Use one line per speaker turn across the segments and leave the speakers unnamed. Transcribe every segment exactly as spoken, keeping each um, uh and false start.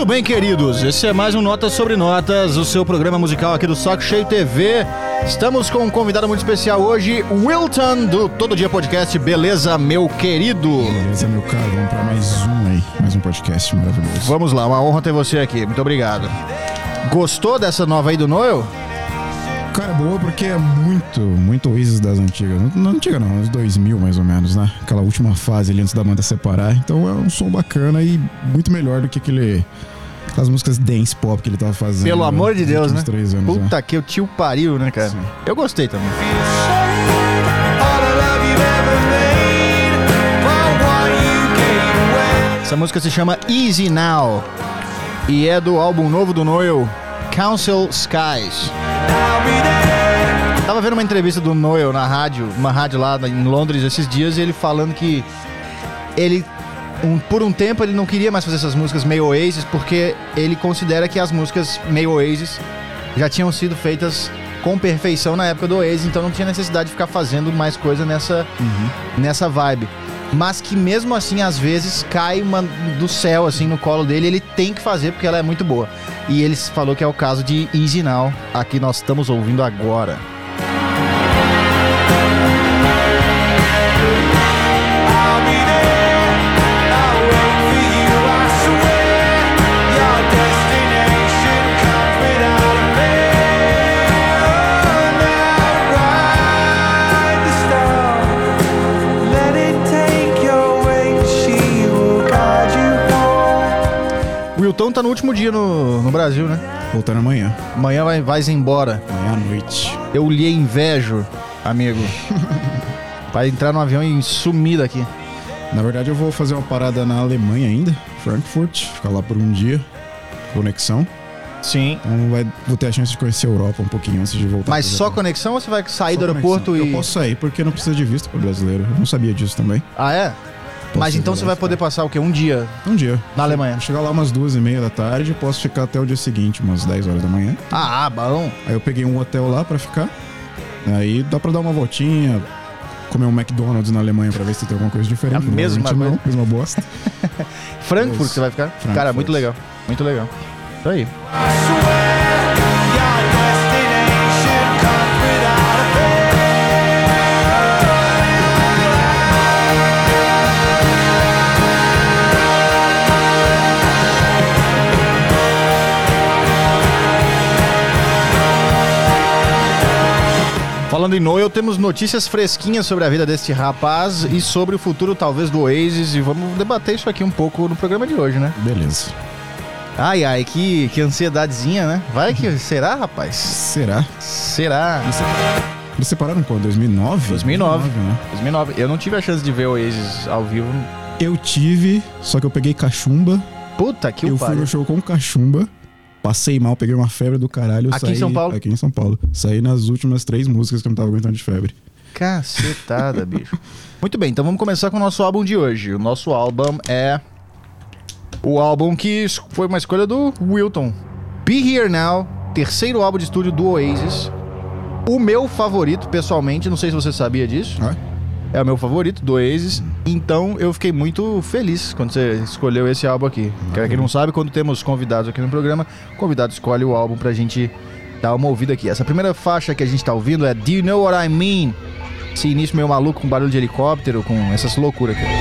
Muito bem, queridos, esse é mais um Notas sobre Notas, o seu programa musical aqui do Saco Cheio T V. Estamos com um convidado muito especial hoje, Wilton, do Todo Dia Podcast. Beleza, meu querido?
Beleza, meu caro, vamos pra mais um aí, mais um podcast maravilhoso.
Vamos lá, uma honra ter você aqui, muito obrigado. Gostou dessa nova aí do Noel?
Cara, boa porque é muito, muito Oasis das antigas. Não, não antiga não, uns dois mil mais ou menos, né? Aquela última fase ali antes da banda separar. Então é um som bacana e muito melhor do que aquele... Aquelas músicas dance pop que ele tava fazendo.
Pelo amor de Deus, né?
Três anos,
Puta
né?
que o tio pariu, né, cara? Sim. Eu gostei também. Essa música se chama Easy Now e é do álbum novo do Noel, Council Skies. Tava vendo uma entrevista do Noel na rádio, uma rádio lá em Londres esses dias, e ele falando que ele, um, por um tempo, ele não queria mais fazer essas músicas meio Oasis, porque ele considera que as músicas meio Oasis já tinham sido feitas com perfeição na época do Oasis, então não tinha necessidade de ficar fazendo mais coisa nessa, uhum. nessa vibe. Mas que mesmo assim, às vezes, cai uma do céu, assim, no colo dele, ele tem que fazer porque ela é muito boa. E ele falou que é o caso de Easy Now, a que nós estamos ouvindo agora. O Wilton tá no último dia no, no Brasil, né?
Voltando amanhã.
Amanhã vai, vai embora.
Amanhã à noite.
Eu lhe invejo, amigo. Vai entrar no avião e sumir daqui.
Na verdade, eu vou fazer uma parada na Alemanha ainda, Frankfurt, ficar lá por um dia, conexão.
Sim.
Então vai, vou ter a chance de conhecer a Europa um pouquinho antes de voltar.
Mas só conexão ou você vai sair só do aeroporto
conexão.
e...
Eu posso sair porque não precisa de visto para brasileiro. Eu não sabia disso também.
Ah, é? Posso Mas então você vai poder passar o quê? Um dia?
Um dia.
Na Alemanha?
Vou chegar lá umas duas e meia da tarde, posso ficar até o dia seguinte, umas dez horas da manhã.
Ah, bom.
Aí eu peguei um hotel lá pra ficar. Aí dá pra dar uma voltinha, comer um McDonald's na Alemanha pra ver se tem alguma coisa diferente.
É a mesma coisa.
Não, mesma bosta.
Frankfurt Mas, você vai ficar? Frankfurt. Cara, muito legal. Muito legal. Isso aí. Falando em Noel, temos notícias fresquinhas sobre a vida deste rapaz e sobre o futuro, talvez, do Oasis. E vamos debater isso aqui um pouco no programa de hoje, né?
Beleza.
Ai, ai, que, que ansiedadezinha, né? Vai que... Será, rapaz?
Será?
Será?
Eles separaram quando? dois mil e nove?
dois mil e nove,
né?
dois mil e nove. Eu não tive a chance de ver o Oasis ao vivo.
Eu tive, só que eu peguei cachumba.
Puta que
Eu
pariu.
fui no show com cachumba. Passei mal, peguei uma febre do caralho.
Aqui
saí,
em São Paulo?
Aqui em São Paulo. Saí nas últimas três músicas que eu não tava aguentando de febre.
Cacetada, bicho. Muito bem, então vamos começar com o nosso álbum de hoje. O nosso álbum é o álbum que foi uma escolha do Wilton. Be Here Now, terceiro álbum de estúdio do Oasis. O meu favorito, pessoalmente, não sei se você sabia disso.
Ah?
É o meu favorito do Oasis. Então eu fiquei muito feliz quando você escolheu esse álbum aqui. Pra quem não sabe, quando temos convidados aqui no programa, o convidado escolhe o álbum pra gente dar uma ouvida aqui. Essa primeira faixa que a gente tá ouvindo é Do You Know What I Mean? Esse início meio maluco com barulho de helicóptero, com essas loucuras aqui.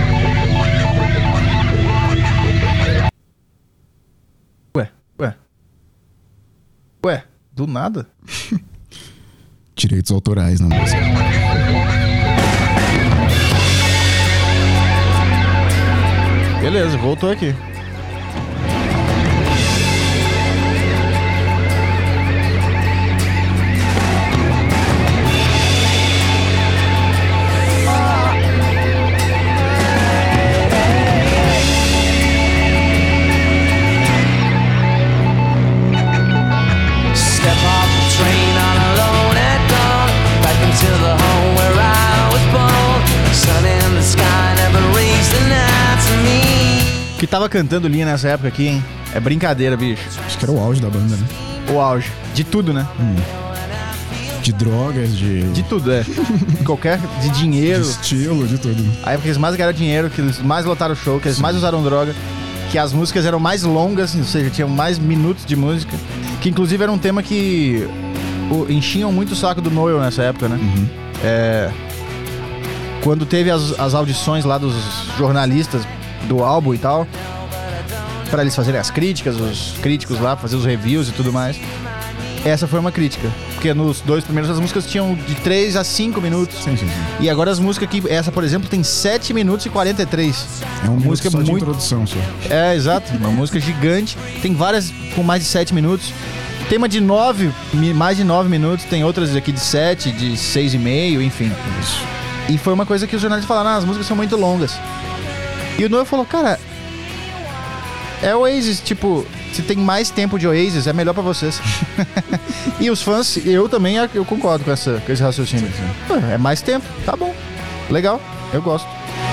Ué, ué. Ué, do nada?
Direitos autorais na música.
Beleza, voltou aqui. Que tava cantando linha nessa época aqui, hein? É brincadeira, bicho.
Acho que era o auge da banda, né?
O auge. De tudo, né?
Hum. De drogas, de...
De tudo, é. Qualquer... De dinheiro.
De estilo, de tudo.
A época que eles mais ganharam dinheiro, que eles mais lotaram o show, que eles Sim. mais usaram droga, que que as músicas eram mais longas, ou seja, tinham mais minutos de música, que inclusive era um tema que o, enchiam muito o saco do Noel nessa época, né?
Uhum.
É, quando teve as, as audições lá dos jornalistas do álbum e tal, pra eles fazerem as críticas, os críticos lá, fazer os reviews e tudo mais, essa foi uma crítica. Porque nos dois primeiros as músicas tinham de três a cinco minutos.
Sim, sim, sim.
E agora as músicas aqui, essa por exemplo, tem sete minutos e quarenta e três.
É uma música só
muito...
de introdução, só.
É, exato. Uma música gigante. Tem várias com mais de sete minutos. Tem uma de nove, mais de nove minutos. Tem outras aqui de sete, de seis e meio, enfim.
Isso.
E foi uma coisa que os jornalistas falaram, ah, as músicas são muito longas. E o Noel falou, cara, é Oasis, tipo, se tem mais tempo de Oasis, é melhor pra vocês. E os fãs, eu também eu concordo com, essa, com esse raciocínio. Pô, é mais tempo, tá bom. Legal, eu gosto.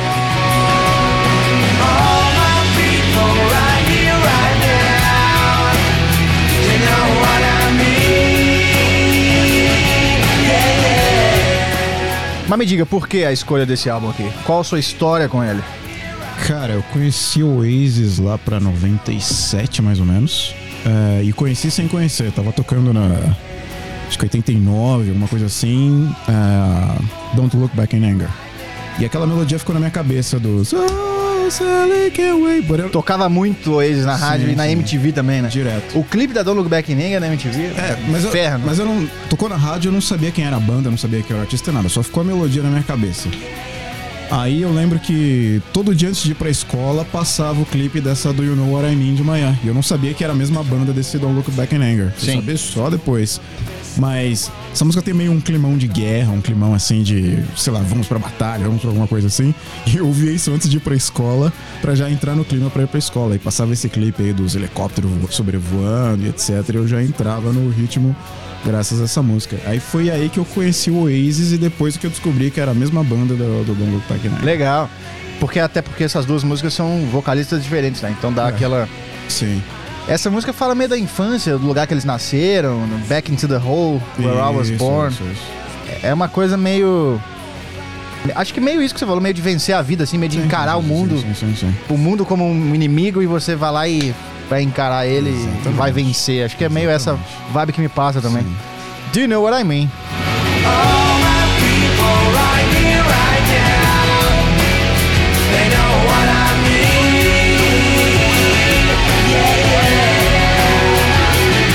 Mas me diga, por que a escolha desse álbum aqui? Qual a sua história com ele?
Cara, eu conheci o Oasis lá pra noventa e sete, mais ou menos. É, e conheci sem conhecer. Tava tocando na... acho que oitenta e nove, alguma coisa assim. Uh, Don't Look Back in Anger. E aquela melodia ficou na minha cabeça dos... Oh, Sally can't wait. Eu...
Tocava muito Oasis na rádio sim, e na sim. M T V também, né?
Direto.
O clipe da Don't Look Back in Anger na M T V
é, mas
inferno.
Eu, mas eu não... Tocou na rádio, eu não sabia quem era a banda, eu não sabia quem era o artista, nada. Só ficou a melodia na minha cabeça. Aí eu lembro que todo dia antes de ir pra escola passava o clipe dessa Do You Know What I Mean de manhã. E eu não sabia que era a mesma banda desse Don't Look Back in Anger. Eu sabia só depois. Mas essa música tem meio um climão de guerra, um climão assim de, sei lá, vamos pra batalha, vamos pra alguma coisa assim. E eu ouvia isso antes de ir pra escola, pra já entrar no clima pra ir pra escola. E passava esse clipe aí dos helicópteros sobrevoando e etcétera. E eu já entrava no ritmo graças a essa música. Aí foi aí que eu conheci o Oasis e depois que eu descobri que era a mesma banda do, do Don't Look Back in Anger.
Legal. Porque até porque essas duas músicas são vocalistas diferentes, né? Então dá é. aquela...
Sim.
Essa música fala meio da infância, do lugar que eles nasceram, Back into the Hole, Where I Was Born. Isso, isso. É uma coisa meio... Acho que meio isso que você falou, meio de vencer a vida, assim, meio de sim, encarar sim, o mundo.
Sim, sim, sim, sim.
O mundo como um inimigo e você vai lá e vai encarar ele exatamente. E vai vencer. Acho que é meio exatamente. Essa vibe que me passa também. Sim. Do you know what I mean? All my people right here, right now, they know what I mean. Yeah, yeah.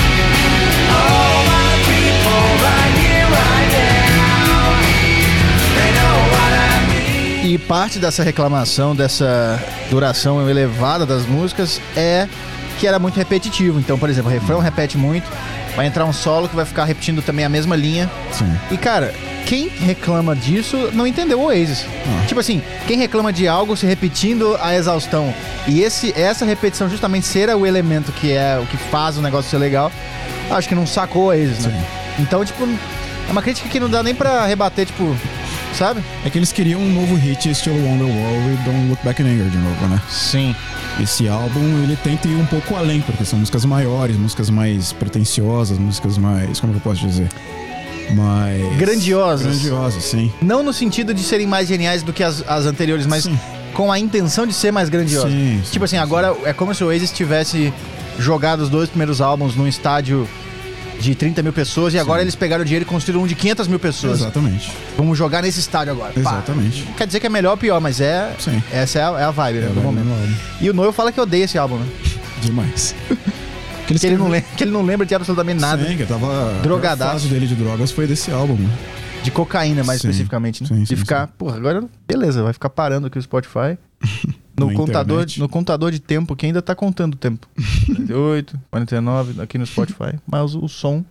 All my people right here, right now, they know what I mean. E parte dessa reclamação, dessa duração elevada das músicas é que era muito repetitivo. Então, por exemplo, o refrão repete muito. Vai entrar um solo que vai ficar repetindo também a mesma linha.
Sim.
E, cara, quem reclama disso não entendeu o Oasis. Ah. Tipo assim, quem reclama de algo se repetindo a exaustão e esse, essa repetição justamente ser o elemento que é o que faz o negócio ser legal, acho que não sacou o Oasis, né? Sim. Então, tipo, é uma crítica que não dá nem pra rebater, tipo, sabe?
É que eles queriam um novo hit estilo Wonderwall e Don't Look Back in Anger de novo, né?
Sim.
Esse álbum, ele tenta ir um pouco além, porque são músicas maiores, músicas mais pretensiosas, músicas mais... como que eu posso dizer? Mais...
Grandiosas.
Grandiosas, sim.
Não no sentido de serem mais geniais do que as, as anteriores, mas sim. com a intenção de ser mais grandiosa.
Sim,
tipo
sim,
assim, agora
sim.
é como se o Oasis tivesse jogado os dois primeiros álbuns num estádio de trinta mil pessoas e sim. agora eles pegaram o dinheiro e construíram um de quinhentas mil pessoas.
Exatamente.
Vamos jogar nesse estádio agora.
Exatamente.
Pá. Quer dizer que é melhor ou pior, mas é...
Sim.
Essa é a, é a vibe,
é
né, do momento. E o Noel fala que odeia esse álbum, né?
Demais.
que, ele que, ele não lembra, que ele não lembra de absolutamente nada.
Sim, que eu tava...
Drogadaço.
A fase dele de drogas foi desse álbum.
De cocaína, mais sim. especificamente, né? Sim, sim, de ficar... Sim. Porra, agora, beleza, vai ficar parando aqui o Spotify. No contador, no contador de tempo, que ainda tá contando o tempo. quarenta e oito, quarenta e nove, aqui no Spotify. Mas o, o som...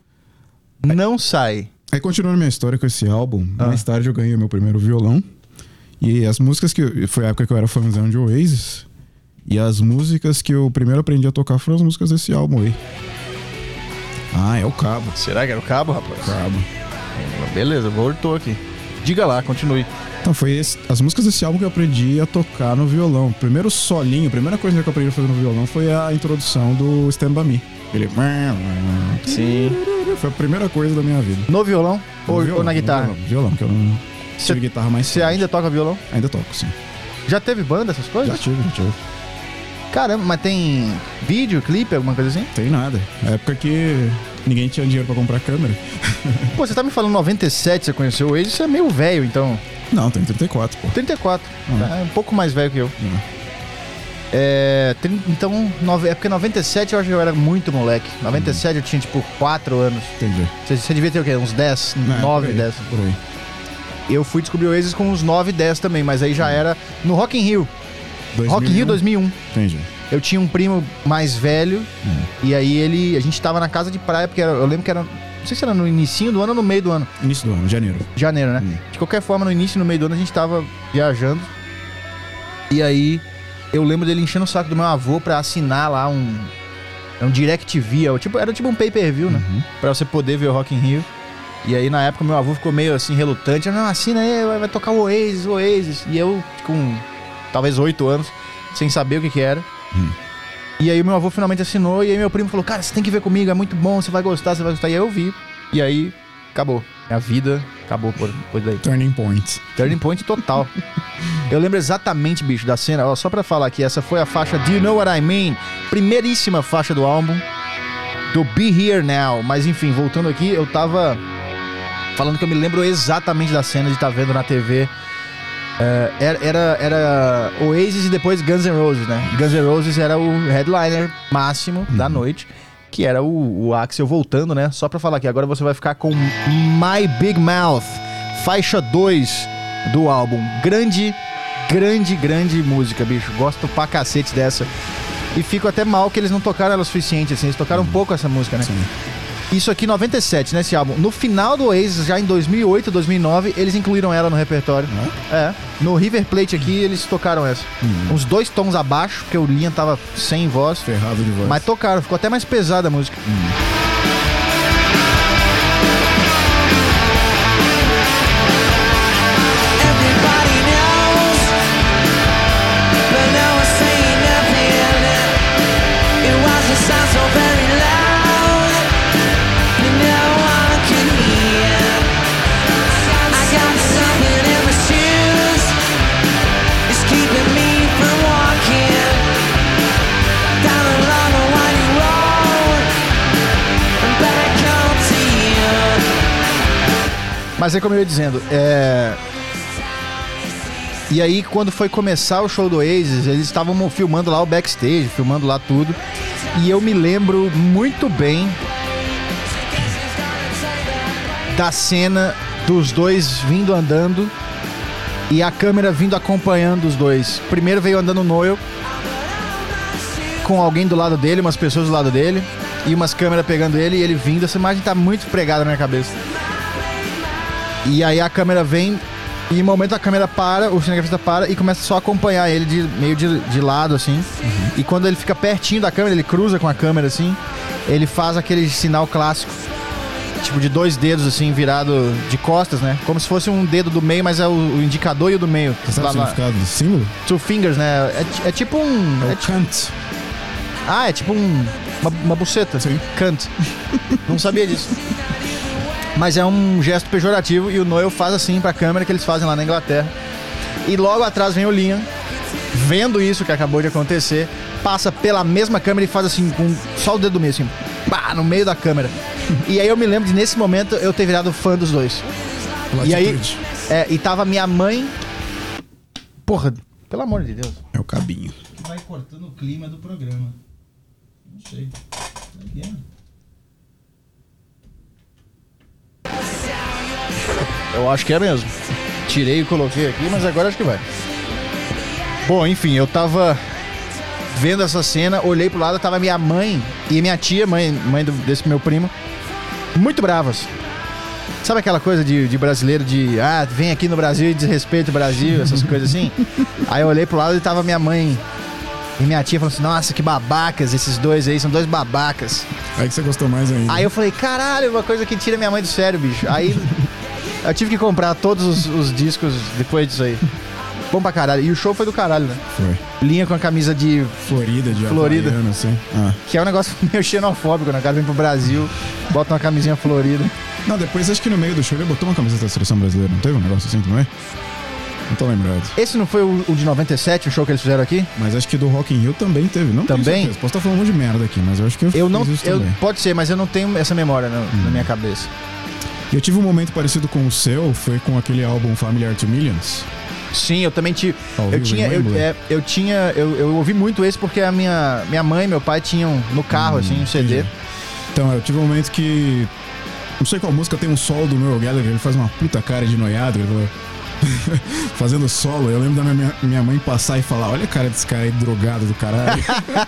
não sai.
Aí, continuando minha história com esse álbum, ah. mais tarde eu ganhei meu primeiro violão. E as músicas que... Eu, foi a época que eu era fãzão de Oasis. E as músicas que eu primeiro aprendi a tocar foram as músicas desse álbum aí. Ah, é o cabo.
Será que era o cabo, rapaz?
Cabo.
Beleza, voltou aqui. Diga lá, continue.
Então, foi esse, as músicas desse álbum que eu aprendi a tocar no violão. O primeiro solinho, a primeira coisa que eu aprendi a fazer no violão foi a introdução do Stand By Me. Ele...
Sim.
Foi a primeira coisa da minha vida.
No violão?
No
ou,
violão,
ou na guitarra?
Violão, violão, que eu não tive guitarra mais
Você ainda toca violão?
Ainda toco, sim.
Já teve banda, essas coisas?
Já tive, já tive.
Caramba, mas tem vídeo, clipe, alguma coisa assim?
Tem nada. É época que ninguém tinha dinheiro pra comprar câmera.
Pô, você tá me falando noventa e sete, você conheceu o Oasis, você é meio velho, então.
Não, tem trinta e quatro, pô.
trinta e quatro.
Uhum.
É um pouco mais velho que eu.
Uhum.
É, então, nove, é porque noventa e sete eu acho que eu era muito moleque. noventa e sete eu tinha tipo quatro anos.
Entendi.
Você, você devia ter o quê? Uns dez?
É,
nove,
por aí,
dez.
Por aí.
Eu fui descobrir o Oasis com uns nove, dez também, mas aí já era no Rock in Rio.
dois mil e um.
Rock in Rio dois mil e um.
Entendi.
Eu tinha um primo mais velho,
Hum.
e aí ele, a gente tava na casa de praia, porque era, eu lembro que era, não sei se era no inicinho do ano ou no meio do ano.
Início do ano, janeiro.
Janeiro, né?
Hum.
De qualquer forma, no início e no meio do ano a gente tava viajando. E aí eu lembro dele enchendo o saco do meu avô pra assinar lá um, um DirecTV, tipo, era tipo um pay-per-view, né?
Uhum.
Pra você poder ver o Rock in Rio. E aí na época meu avô ficou meio assim relutante, não, assina aí, vai, vai tocar o Oasis, o Oasis. E eu com talvez oito anos, sem saber o que que era.
Hum.
E aí meu avô finalmente assinou, e aí meu primo falou, cara, você tem que ver comigo, é muito bom, você vai gostar, você vai gostar. E aí eu vi, e aí acabou. Minha vida acabou por, por daí.
Turning point.
Turning point total. Eu lembro exatamente, bicho, da cena. Ó, só pra falar aqui, essa foi a faixa Do You Know What I Mean? Primeiríssima faixa do álbum, do Be Here Now. Mas enfim, voltando aqui, eu tava falando que eu me lembro exatamente da cena de estar vendo na T V. Uh, era, era, era Oasis e depois Guns N' Roses, né? Guns N' Roses era o headliner máximo uhum. da noite, que era o, o Axl voltando, né? Só pra falar aqui, agora você vai ficar com My Big Mouth, faixa dois do álbum. Grande, grande, grande música, bicho. Gosto pra cacete dessa. E fico até mal que eles não tocaram ela o suficiente, assim. Eles tocaram uhum. um pouco essa música, né? Sim. Isso aqui em noventa e sete, né, esse álbum. No final do Oasis, já em dois mil e oito, dois mil e nove, eles incluíram ela no repertório. É? É. No River Plate aqui, eles tocaram essa. Uhum. Uns dois tons abaixo, porque o Liam tava sem voz.
Ferrado de voz.
Mas tocaram, ficou até mais pesada a música. Uhum. Mas é como eu ia dizendo, é... E aí, quando foi começar o show do Oasis, eles estavam filmando lá o backstage, filmando lá tudo. E eu me lembro muito bem da cena dos dois vindo andando e a câmera vindo acompanhando os dois. Primeiro veio andando o Noel, com alguém do lado dele, umas pessoas do lado dele, e umas câmeras pegando ele, e ele vindo. Essa imagem tá muito pregada na minha cabeça. E aí a câmera vem, e em um momento a câmera para, o cinegrafista para e começa só a acompanhar ele de, meio de, de lado, assim. Uhum. E quando ele fica pertinho da câmera, ele cruza com a câmera, assim, ele faz aquele sinal clássico, tipo de dois dedos, assim, virado de costas, né? Como se fosse um dedo do meio, mas é o, o indicador e o do meio.
Você sabe o significado do símbolo?
Two fingers, né? É, é tipo um...
É o
é
Kant.
Ah, é tipo um... Uma, uma buceta.
Sim.
Kant. Não sabia disso. Mas é um gesto pejorativo e o Noel faz assim pra câmera que eles fazem lá na Inglaterra. E logo atrás vem o Liam, vendo isso que acabou de acontecer, passa pela mesma câmera e faz assim, com só o dedo do meio, assim, pá, no meio da câmera. E aí eu me lembro de nesse momento eu ter virado fã dos dois.
Latitude.
E aí, é, e tava minha mãe... Porra, pelo amor de Deus.
É o cabinho.
Que vai cortando o clima do programa. Não sei. Eu acho que é mesmo. Tirei e coloquei aqui, mas agora acho que vai. Bom, enfim, eu tava vendo essa cena, olhei pro lado, tava minha mãe e minha tia, mãe, mãe do, desse meu primo, muito bravas. Sabe aquela coisa de, de brasileiro de, ah, vem aqui no Brasil e desrespeita o Brasil, essas coisas assim? Aí eu olhei pro lado e tava minha mãe e minha tia falando assim, nossa, que babacas, esses dois aí, são dois babacas.
Aí que você gostou mais ainda.
Aí eu falei, caralho, uma coisa que tira minha mãe do sério, bicho. Aí eu tive que comprar todos os, os discos depois disso aí. Bom pra caralho. E o show foi do caralho, né?
Foi.
Linha com a camisa de...
Florida, de
Florida.
Havaiana, assim. Ah.
Que é um negócio meio xenofóbico, né? O cara vem pro Brasil, bota uma camisinha florida.
Não, depois acho que no meio do show ele botou uma camiseta da seleção brasileira, não teve um negócio assim também? Não tô lembrado.
Esse não foi o, o de noventa e sete, o show que eles fizeram aqui?
Mas acho que do Rock in Rio também teve. Não tenho
Também?
certeza. Posso estar falando um monte de merda aqui, mas eu acho que eu,
Eu não.
fiz isso
Eu,
também.
pode ser, mas eu não tenho essa memória na,
Hum.
na minha cabeça.
E eu tive um momento parecido com o seu, foi com aquele álbum Familiar to Millions.
Sim, eu também tive.
Ao
Eu
vivo
tinha,
em
eu,
Wembley.
é, eu tinha, eu, eu ouvi muito esse porque a minha, minha mãe e meu pai tinham no carro,
Hum,
assim, um C D.
entendi. Então, eu tive um momento que... Não sei qual música, tem um solo do Noel Gallagher, ele faz uma puta cara de noiado, ele falou... fazendo solo. Eu lembro da minha, minha mãe passar e falar: olha a cara desse cara aí, drogado do caralho.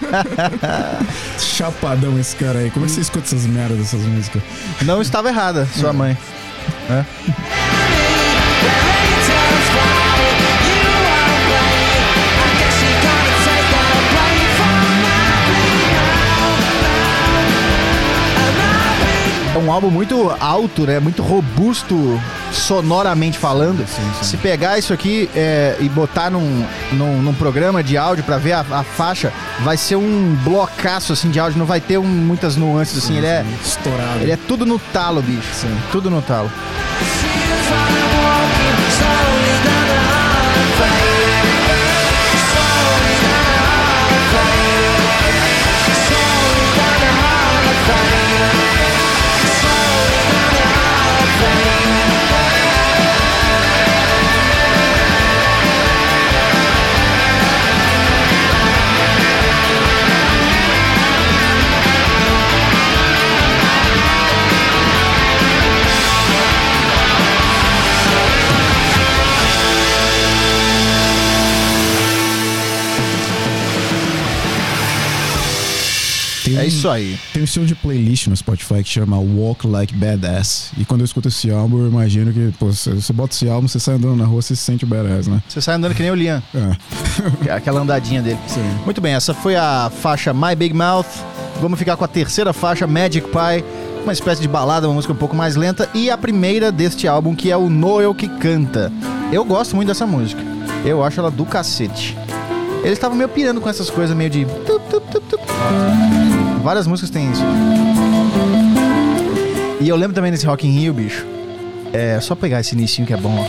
Chapadão esse cara aí. Como é que você escuta essas merdas dessas músicas?
Não estava errada, sua mãe. É. É um álbum muito alto, né? Muito robusto, sonoramente falando.
Sim, sim.
Se pegar isso aqui é, e botar num, num, num programa de áudio pra ver a, a faixa, vai ser um blocaço assim de áudio, não vai ter um, muitas nuances assim.
Sim,
ele, é,
sim. Estourado.
ele é tudo no talo, bicho.
Sim.
Tudo no talo.
Tem
É
um-
isso aí.
Tem um estilo de playlist no Spotify que chama Walk Like Badass. E quando eu escuto esse álbum, eu imagino que, pô, você, você bota esse álbum, você sai andando na rua, você se sente o badass, né?
Você sai andando que nem o Liam.
É.
Aquela andadinha dele.
Sim.
Muito bem, essa foi a faixa My Big Mouth. Vamos ficar com a terceira faixa, Magic Pie. Uma espécie de balada, uma música um pouco mais lenta. E a primeira deste álbum, que é o Noel que canta. Eu gosto muito dessa música. Eu acho ela do cacete. Eles estavam meio pirando com essas coisas meio de... tup, tup, tup, tup. Várias músicas têm isso. E eu lembro também desse Rock in Rio, bicho. É só pegar esse inicinho que é bom, ó.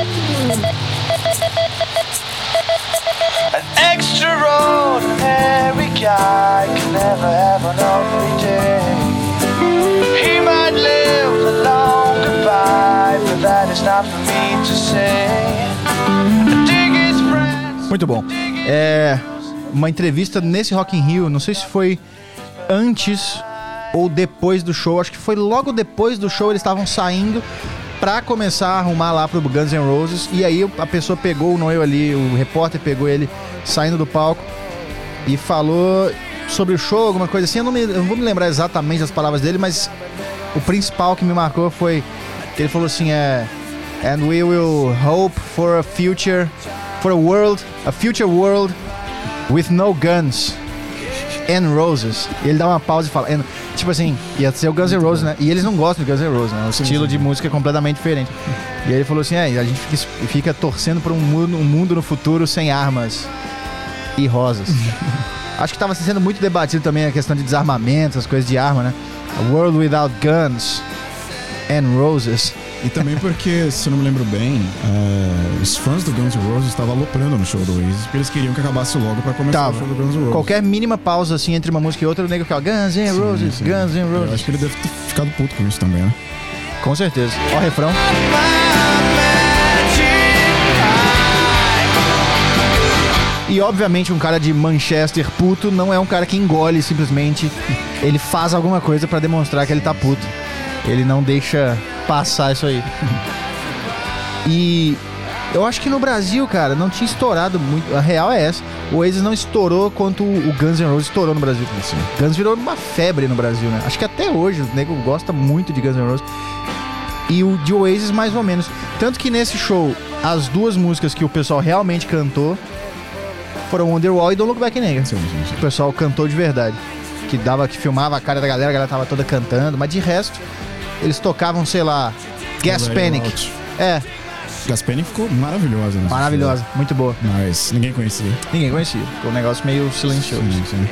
An extraordinary guy can never have an ordinary day. He might live a long goodbye, but that is not for me to say. Dig his friends.
Muito bom. É uma entrevista nesse Rock in Rio, não sei se foi antes ou depois do show, acho que foi logo depois do show, eles estavam saindo pra começar a arrumar lá pro Guns N' Roses, e aí a pessoa pegou o Noel ali, o repórter pegou ele saindo do palco e falou sobre o show, alguma coisa assim, eu não, me, eu não vou me lembrar exatamente das palavras dele, mas o principal que me marcou foi que ele falou assim, é and we will hope for a future, for a world, a future world with no guns and roses. E ele dá uma pausa e fala, and, tipo assim, ia ser o Guns N' Roses, né? E eles não gostam do Guns N' Roses, né? O estilo de música é completamente diferente. E aí ele falou assim, é, a gente fica, fica torcendo por um mundo, um mundo no futuro sem armas e rosas. Acho que estava sendo muito debatido também a questão de desarmamento, as coisas de arma, né? A world without guns and roses.
E também porque, se eu não me lembro bem, uh, os fãs do Guns N' Roses estavam aloprando no show do Oasis, porque eles queriam que acabasse logo pra começar
Tava.
o show do Guns N' Roses.
Qualquer mínima pausa assim entre uma música e outra, o nego ficava Guns N' Roses,
Sim, sim.
Guns N'
Eu
Roses.
acho que ele deve ter ficado puto com isso também, né?
Com certeza. Ó o refrão. E obviamente um cara de Manchester puto não é um cara que engole simplesmente. Ele faz alguma coisa pra demonstrar que ele tá puto. Ele não deixa passar isso aí. E eu acho que no Brasil, cara, não tinha estourado muito. A real é essa. O Oasis não estourou quanto o Guns N' Roses estourou no Brasil. Assim. Guns virou uma febre no Brasil, né? Acho que até hoje o nego gosta muito de Guns N' Roses. E o de Oasis mais ou menos. Tanto que nesse show, as duas músicas que o pessoal realmente cantou foram Wonderwall e Don't Look Back in Anger.
Sim, sim, sim.
O pessoal cantou de verdade. Que dava, que filmava a cara da galera, a galera tava toda cantando. Mas de resto, eles tocavam, sei lá, Gas
Already
Panic.
Out.
É,
Gas Panic ficou maravilhosa, né?
maravilhosa, muito boa.
Mas ninguém conhecia.
Ninguém conhecia. Ficou um negócio meio silencioso.
Sim, sim.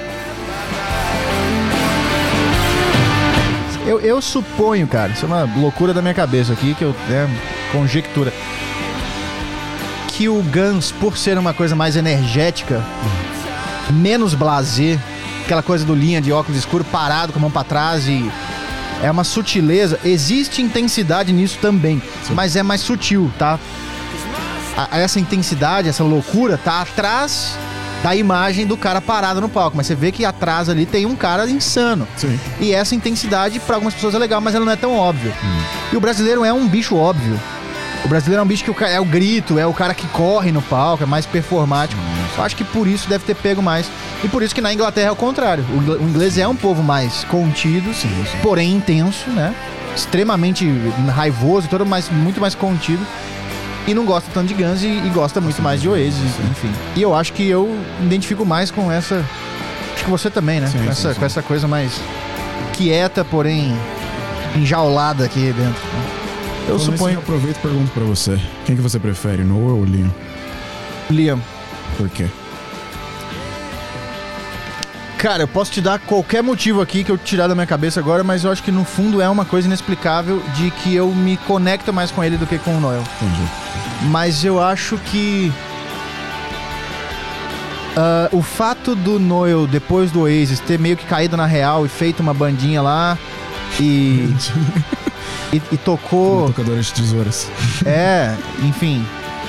Eu, eu suponho, cara, isso é uma loucura da minha cabeça aqui, que eu, é, conjectura. que o Guns, por ser uma coisa mais energética, menos blasé, aquela coisa do Linha de óculos escuro parado com a mão pra trás e é uma sutileza. Existe intensidade nisso também, Sim. mas é mais sutil, tá? A, essa intensidade, essa loucura tá atrás da imagem do cara parado no palco, mas você vê que atrás ali tem um cara insano.
Sim.
E essa intensidade pra algumas pessoas é legal, mas ela não é tão óbvia. Hum. E o brasileiro é um bicho óbvio. O brasileiro é um bicho que é o grito, é o cara que corre no palco, é mais performático. Hum. Eu acho que por isso deve ter pego mais. E por isso que na Inglaterra é o contrário. O inglês é um povo mais contido, sim, sim. porém intenso, né? Extremamente raivoso, todo mais, muito mais contido. E não gosta tanto de Guns e, e gosta muito mais de Oasis, enfim. E eu acho que eu me identifico mais com essa... Acho que você também, né? Sim, com, essa, sim, sim. com essa coisa mais quieta, porém enjaulada aqui dentro. Eu
então,
suponho...
Eu aproveito e pergunto pra você. Quem que você prefere, Noel ou Liam?
Liam.
Por quê?
Cara, eu posso te dar qualquer motivo aqui que eu tirar da minha cabeça agora, mas eu acho que no fundo é uma coisa inexplicável de que eu me conecto mais com ele do que com o Noel.
Entendi.
Mas eu acho que uh, o fato do Noel, depois do Oasis, ter meio que caído na real e feito uma bandinha lá e, e, e tocou...
Uma tocadora de tesouras.
É, enfim.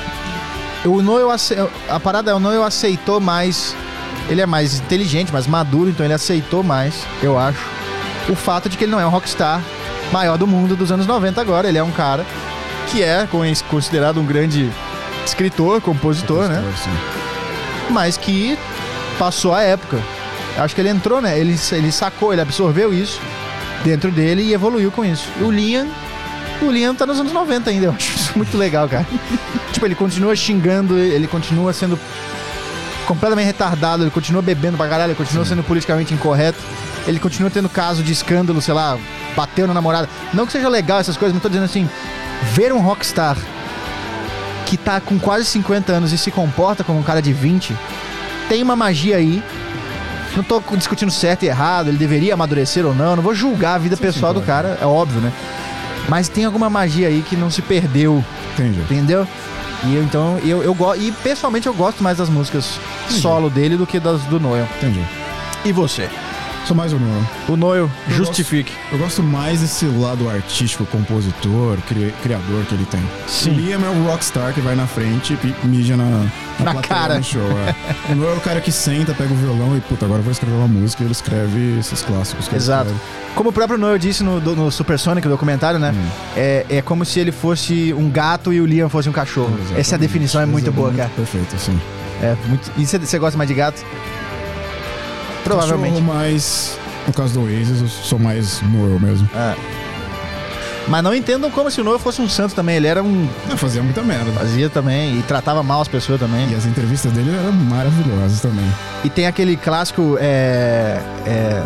O Noel, a parada é, o Noel aceitou mais... Ele é mais inteligente, mais maduro, então ele aceitou mais, eu acho, o fato de que ele não é um rockstar maior do mundo dos anos noventa agora. Ele é um cara que é considerado um grande escritor, compositor, compositor né? Sim. Mas que passou a época. Acho que ele entrou, né? Ele, ele sacou, ele absorveu isso dentro dele e evoluiu com isso. E o Liam, o Liam tá nos anos noventa ainda, eu acho isso muito legal, cara. Tipo, ele continua xingando, ele continua sendo... completamente retardado, ele continua bebendo pra caralho, ele continua Sim. sendo politicamente incorreto, ele continua tendo caso de escândalo, sei lá, bateu na namorada. Não que seja legal essas coisas, mas tô dizendo assim, ver um rockstar que tá com quase cinquenta anos e se comporta como um cara de vinte, tem uma magia aí. Não tô discutindo certo e errado, ele deveria amadurecer ou não, não vou julgar a vida sim, pessoal sim, do cara, é óbvio, né? Mas tem alguma magia aí que não se perdeu, Entendi. entendeu? E eu, então, eu, eu gosto. E pessoalmente eu gosto mais das músicas Entendi. solo dele do que das do Noel.
Entendi.
E você?
Sou mais o Noel.
O Noel, eu justifique.
Gosto, eu gosto mais desse lado artístico, compositor, cri, criador que ele tem. Sim. O Liam é o rockstar que vai na frente e mija na, na,
na cara.
No show, é. O Noel é o cara que senta, pega o violão e, puta, agora eu vou escrever uma música e ele escreve esses clássicos. Que
Exato. Como o próprio Noel disse no, no Supersonic, no documentário, né? Hum. É, é como se ele fosse um gato e o Liam fosse um cachorro. Exatamente. Essa definição é muito boa, cara.
Perfeito, sim.
É, muito... E você, você gosta mais de gato? Provavelmente.
Cachorro, mas no caso do Oasis, eu sou mais Noel mesmo.
É. Mas não entendam como se o Noel fosse um santo também. Ele era um...
Não, fazia muita merda.
Fazia também. E tratava mal as pessoas também.
E as entrevistas dele eram maravilhosas também.
E tem aquele clássico... É... é...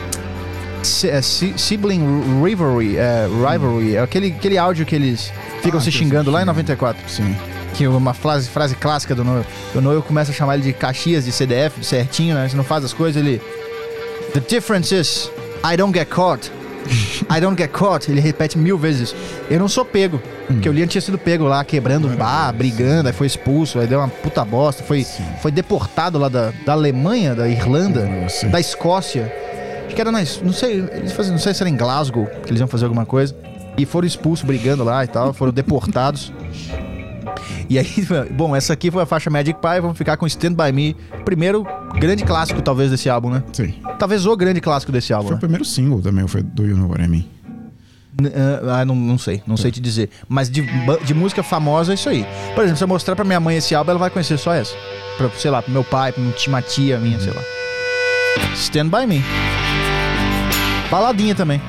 Sibling Rivalry, é, Rivalry, hum. aquele, aquele áudio que eles ficam ah, se xingando lá em noventa e quatro.
Sim.
Que é uma frase, frase clássica do Noel. O Noel começa a chamar ele de Caxias, de C D F, de certinho, né? Você não faz as coisas, ele... The difference is, I don't get caught. I don't get caught. Ele repete mil vezes isso. Eu não sou pego. Hum. Porque o Liam tinha sido pego lá, quebrando um bar, brigando, aí foi expulso, aí deu uma puta bosta. Foi, foi deportado lá da, da Alemanha, da Irlanda, sim, da Escócia. Acho que era na... Não sei, eles faziam, não sei se era em Glasgow que eles iam fazer alguma coisa. E foram expulsos brigando lá e tal, foram deportados. E aí, bom, essa aqui foi a faixa Magic Pie, vamos ficar com Stand By Me. Primeiro grande clássico, talvez, desse álbum, né?
Sim.
Talvez o grande clássico desse álbum.
Foi
né?
o primeiro single também, foi do You Know What I Mean.
Uh, ah, não, não sei, não é. sei te dizer. Mas de, de música famosa é isso aí. Por exemplo, se eu mostrar pra minha mãe esse álbum, ela vai conhecer só essa. Pra, sei lá, pro meu pai, pra uma tia minha, uhum. sei lá. Stand By Me. Baladinha também.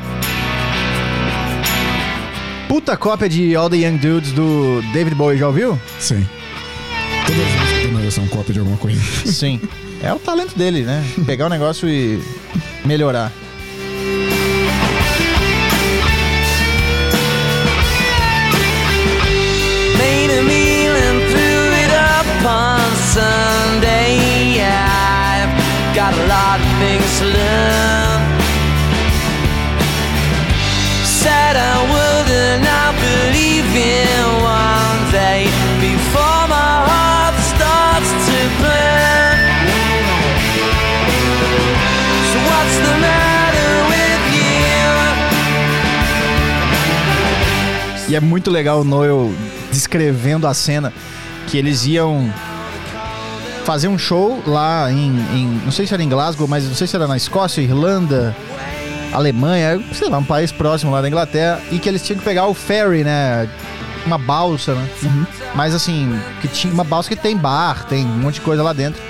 Puta cópia de All the Young Dudes do David Bowie, já ouviu?
Sim. Todas as músicas são cópia de alguma coisa.
Sim. É o talento dele, né? Pegar o negócio e melhorar.
Made a meal and threw it up on Sunday. I've got a lot of things to learn. Said I would and I believe in one day before my
E é muito legal o Noel descrevendo a cena que eles iam fazer um show lá em, em... Não sei se era em Glasgow, mas não sei se era na Escócia, Irlanda, Alemanha, sei lá, um país próximo lá da Inglaterra. E que eles tinham que pegar o ferry, né? Uma balsa, né? Uhum. Mas assim, que tinha uma balsa que tem bar, tem um monte de coisa lá dentro.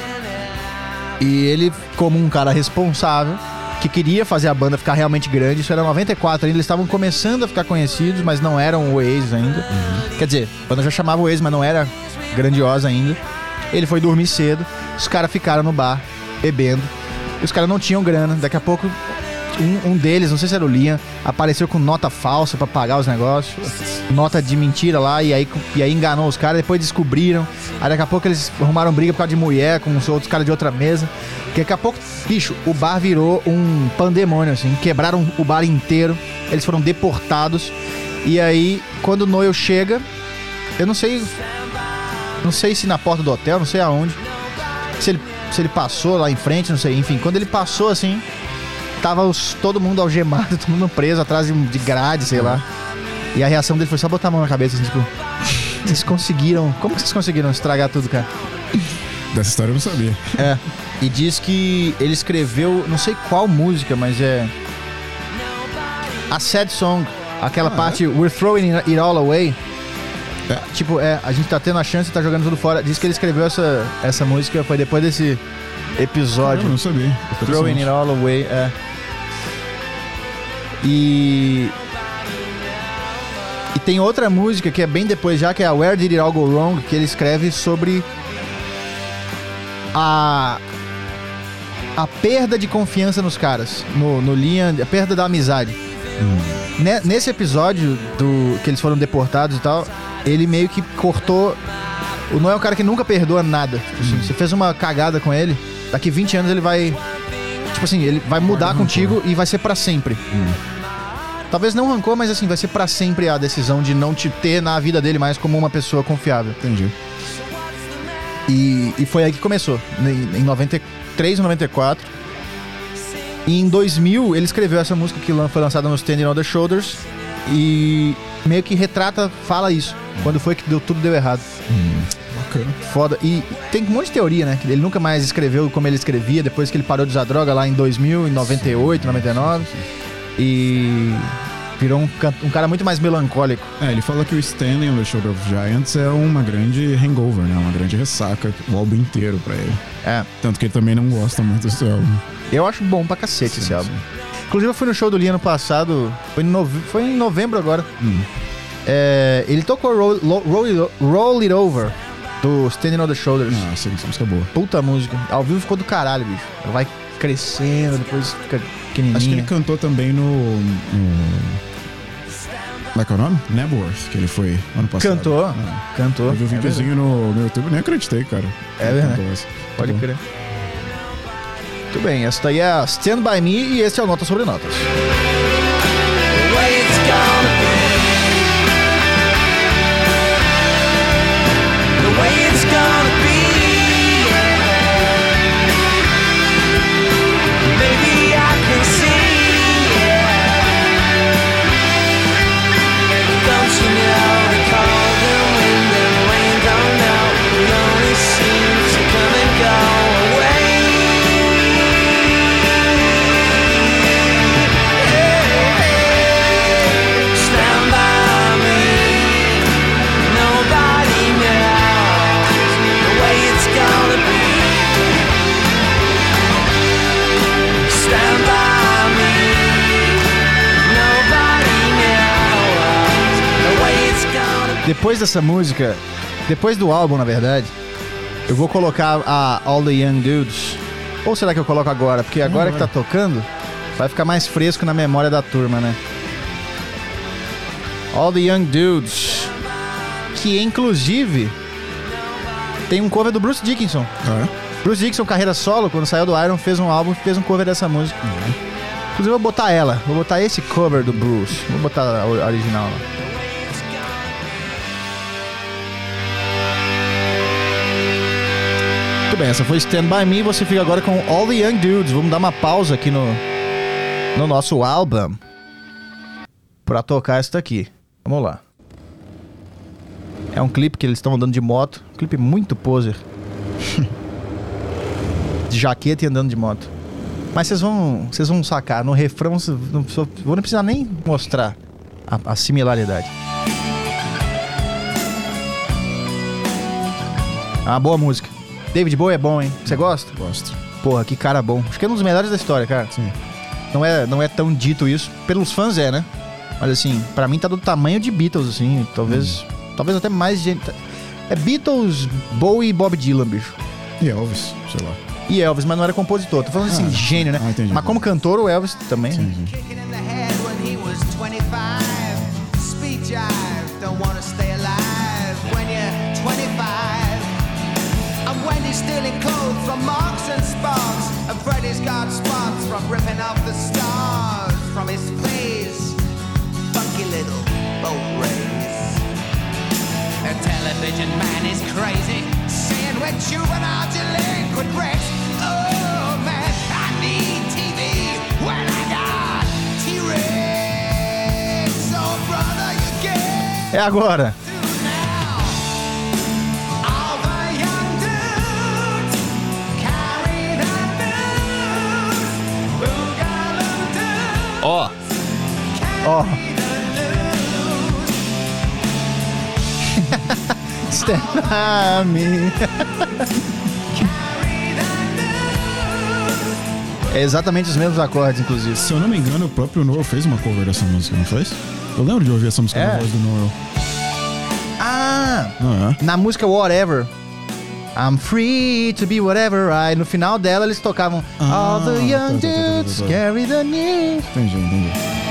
E ele, como um cara responsável, que queria fazer a banda ficar realmente grande, isso era noventa e quatro ainda, eles estavam começando a ficar conhecidos, mas não eram o Oasis ainda. Uhum. Quer dizer, a banda já chamava Oasis, mas não era grandiosa ainda. Ele foi dormir cedo, os caras ficaram no bar, bebendo, e os caras não tinham grana. Daqui a pouco, um, um deles, não sei se era o Liam, apareceu com nota falsa pra pagar os negócios, nota de mentira lá, e aí, e aí enganou os caras, depois descobriram. Aí daqui a pouco eles arrumaram briga por causa de mulher com os outros caras de outra mesa. Daqui a pouco, bicho, o bar virou um pandemônio, assim. Quebraram o bar inteiro. Eles foram deportados. E aí, quando o Noel chega, eu não sei... Não sei se na porta do hotel, não sei aonde. Se ele, se ele passou lá em frente, não sei. Enfim, quando ele passou, assim, tava os, todo mundo algemado, todo mundo preso atrás de, de grade, sei lá. E a reação dele foi só botar a mão na cabeça, assim, tipo... Vocês conseguiram... Como que vocês conseguiram estragar tudo, cara?
Dessa história eu não sabia.
É. E diz que ele escreveu, não sei qual música, mas é... A Sad Song. Aquela ah, parte, é? We're Throwing It All Away. É. Tipo, é, a gente tá tendo a chance de tá jogando tudo fora. Diz que ele escreveu essa, essa música, foi depois desse episódio.
Eu não sabia.
Throwing It All Away, é. E... E tem outra música que é bem depois já, que é a Where Did It All Go Wrong, que ele escreve sobre a a perda de confiança nos caras, no, no Liam, a perda da amizade. Hum. Ne, nesse episódio do que eles foram deportados e tal, ele meio que cortou. O Noel é um cara que nunca perdoa nada. Tipo assim, hum. Você fez uma cagada com ele, daqui vinte anos ele vai... Tipo assim, ele vai mudar Pode contigo rancor. E vai ser pra sempre. Hum. Talvez não rancor, mas assim, vai ser pra sempre a decisão de não te ter na vida dele mais como uma pessoa confiável.
Entendi.
E, e foi aí que começou, em noventa e três ou noventa e quatro. E em dois mil, ele escreveu essa música que foi lançada no Standing on the Shoulders. E meio que retrata, fala isso. Hum. Quando foi que deu, tudo deu errado.
Hum, bacana.
Foda. E tem um monte de teoria, né? Que ele nunca mais escreveu como ele escrevia depois que ele parou de usar droga lá em dois mil, em noventa e oito, sim, noventa e nove. Sim. E virou um, um cara muito mais melancólico.
É, ele fala que o Standing on the Shoulder of Giants é uma grande hangover, né? Uma grande ressaca, o álbum inteiro pra ele.
É.
Tanto que ele também não gosta muito desse álbum.
Eu acho bom pra cacete sim, esse álbum. Sim. Inclusive eu fui no show do Liam ano passado, foi em, nove... foi em novembro agora. Hum. É, ele tocou Roll, Roll, Roll It Over, do Standing on the Shoulders.
Ah, sim, essa música é boa.
Puta música. Ao vivo ficou do caralho, bicho. Vai crescendo, depois fica pequenininho.
Acho que ele cantou também no... no... Como é que é o nome? Nebworth, que ele foi ano passado.
Cantou, ah. cantou.
Eu vi um videozinho é no, no YouTube, nem acreditei, cara.
É verdade, pode tá crer. Muito bem, essa daí é a Stand By Me e esse é o Nota Sobre Notas. Depois dessa música, depois do álbum, na verdade, eu vou colocar a All the Young Dudes. Ou será que eu coloco agora? Porque agora que tá tocando, vai ficar mais fresco na memória da turma, né? All the Young Dudes, que inclusive tem um cover do Bruce Dickinson.
Ah, é?
Bruce Dickinson, carreira solo, quando saiu do Iron, fez um álbum e fez um cover dessa música. Uhum. Inclusive eu vou botar ela, vou botar esse cover do Bruce. Vou botar a original lá. Muito bem, essa foi Stand By Me. Você fica agora com All the Young Dudes. Vamos dar uma pausa aqui no, no nosso álbum pra tocar essa daqui. Vamos lá. É um clipe que eles estão andando de moto. Um clipe muito poser. De jaqueta e andando de moto. Mas vocês vão, vocês vão sacar. No refrão, não vou nem precisar nem mostrar a, a similaridade. É uma boa música. David Bowie é bom, hein? Você gosta?
Gosto.
Porra, que cara bom. Acho que é um dos melhores da história, cara.
Sim.
Não é, não é tão dito isso. Pelos fãs é, né? Mas assim, pra mim tá do tamanho de Beatles, assim. Talvez, hum. talvez até mais gente. É Beatles, Bowie e Bob Dylan, bicho.
E Elvis, sei lá.
E Elvis, mas não era compositor. Tô falando assim,
ah,
gênio, né?
Ah, entendi,
mas como cantor, o Elvis também.
Sim, sim.
Stealing clothes from Marks and Sparks, and Freddy's got spots from ripping off the stars from his face. Funky little boat race. The television man is crazy, saying we're juvenile delinquent wrecks. Oh man, I need T V when I got T-Rex. Oh brother, you get.
É agora. Ó, ó. Stand by me. É exatamente os mesmos acordes, inclusive.
Se eu não me engano, o próprio Noel fez uma cover dessa música, não fez? Eu lembro de ouvir essa música
é.
na voz do Noel.
Ah!
Uhum.
Na música Whatever. I'm free to be whatever I... No final dela eles tocavam ah, All the young tá, tá, dudes tá, tá, tá, tá. carry the news.
Entendi, entendi.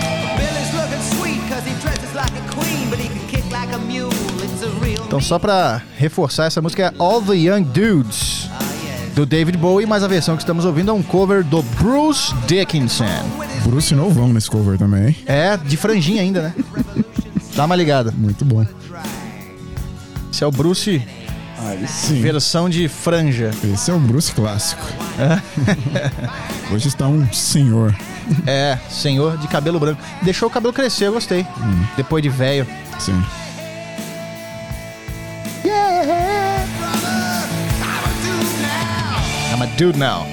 Então só pra reforçar, essa música é All the Young Dudes, do David Bowie, mas a versão que estamos ouvindo é um cover do Bruce Dickinson.
Bruce novão nesse cover também, hein?
É, de franjinha ainda, né? Dá uma ligada.
Muito bom.
Esse é o Bruce...
Aí sim.
Versão de franja.
Esse é o Bruce clássico. É. Hoje está um senhor.
É, senhor de cabelo branco. Deixou o cabelo crescer, eu gostei. Hum. Depois de velho.
Sim.
Yeah. I'm a dude now.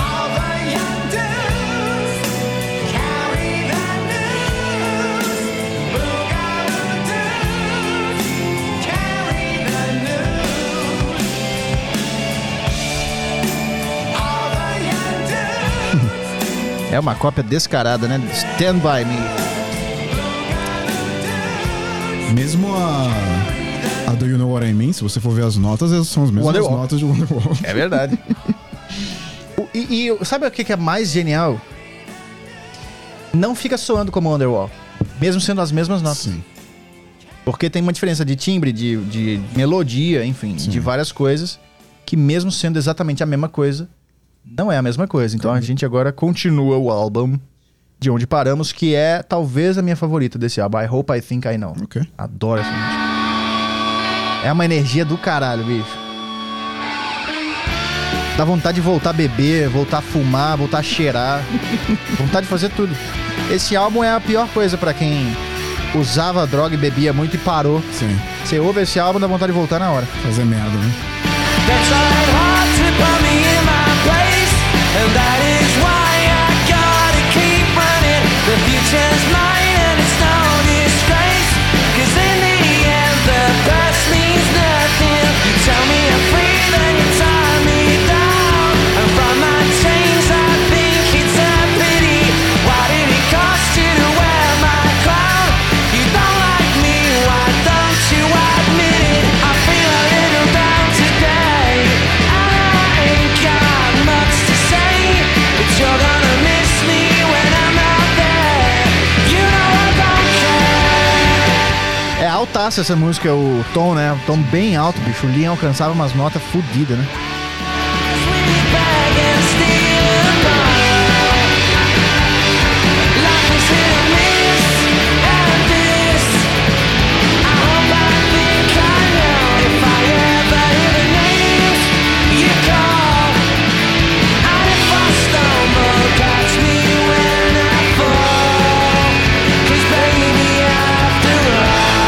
É uma cópia descarada, né? Stand By Me.
Mesmo a, a Do You Know What I Mean, se você for ver as notas, elas são as mesmas
Wonderwall.
notas de Wonderwall.
É verdade. e, e sabe o que é mais genial? Não fica soando como Wonderwall, mesmo sendo as mesmas notas.
Sim.
Porque tem uma diferença de timbre, de, de melodia, enfim, Sim. de várias coisas, que mesmo sendo exatamente a mesma coisa, não é a mesma coisa. Então a gente agora continua o álbum de onde paramos, que é talvez a minha favorita desse álbum. I Hope I Think I Know.
Okay.
Adoro essa música. É uma energia do caralho, bicho. Dá vontade de voltar a beber, voltar a fumar, voltar a cheirar. Vontade de fazer tudo. Esse álbum é a pior coisa pra quem usava droga e bebia muito e parou.
Sim.
Você ouve esse álbum, dá vontade de voltar na hora.
Fazer merda, né?
And that is why I gotta keep running. The future's mine and it's no disgrace. Cause in the end the past means nothing. You tell me I'm free, then you tie me down. And from my chains I think it's a pity. Why did it cost you to wear my crown? You don't like me, why don't you admit it? I feel a little down today. I ain't got much to say. You're gonna miss me when I'm out there. You know I don't care.
É altaça essa música, o tom, né? O tom bem alto, bicho. O Liam alcançava umas notas fodidas, né?
Cause baby, after all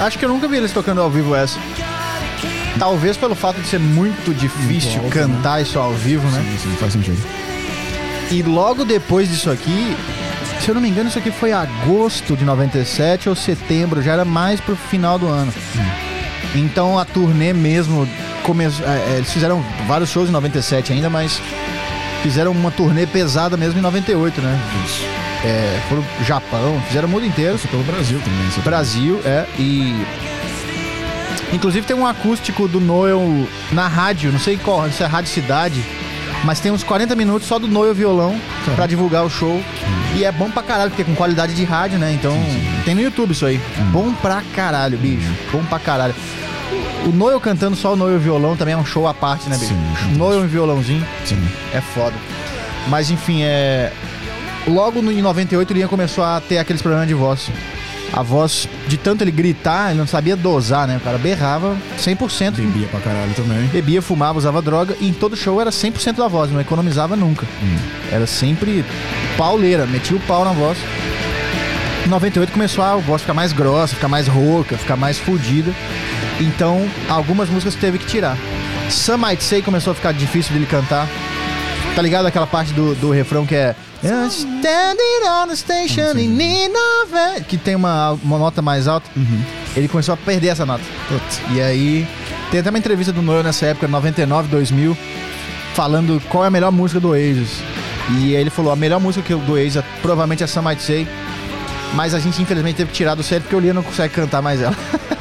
Acho que eu nunca vi eles tocando ao vivo essa. Talvez pelo fato de ser muito difícil
Muito alto,
cantar né? isso ao vivo, né?
Sim, sim, faz sentido.
E logo depois disso aqui, se eu não me engano, isso aqui foi agosto de noventa e sete ou setembro, já era mais pro final do ano. Hum. Então a turnê mesmo começou. É, eles fizeram vários shows em noventa e sete ainda, mas fizeram uma turnê pesada mesmo em noventa e oito, né?
Isso.
É, foram pro Japão, fizeram o mundo inteiro.
Isso pelo Brasil também. Isso
Brasil, é, e. Inclusive tem um acústico do Noel na rádio, não sei qual, se é a Rádio Cidade, mas tem uns quarenta minutos só do Noel violão tá. pra divulgar o show. Hum. E é bom pra caralho, porque é com qualidade de rádio, né? Então, sim, sim. tem no YouTube isso aí. Hum. Bom pra caralho, bicho. Bom pra caralho. O Noel cantando só o Noel violão também é um show à parte, né, bicho? Sim, Noel em violãozinho. Sim. É foda. Mas enfim, é. Logo no, em noventa e oito ele começou a ter aqueles problemas de voz. A voz, de tanto ele gritar, ele não sabia dosar, né? O cara berrava cem por cento.
Bebia pra caralho também.
Bebia, fumava, usava droga. E em todo show era cem por cento da voz, não economizava nunca. Hum. Era sempre pauleira, metia o pau na voz. Em noventa e oito começou a voz ficar mais grossa, ficar mais rouca, ficar mais fodida. Então, algumas músicas teve que tirar. Some Might Say começou a ficar difícil dele cantar. Tá ligado aquela parte do, do refrão que é... Standing on the station in Nineveh, que tem uma, uma nota mais alta. Uhum. Ele começou a perder essa nota. Putz. E aí tem até uma entrevista do Noel nessa época, noventa e nove, dois mil, falando qual é a melhor música do Oasis. E aí ele falou, a melhor música que do Oasis é, provavelmente é Some Might Say. Mas a gente infelizmente teve que tirar do set porque o Liam não consegue cantar mais ela.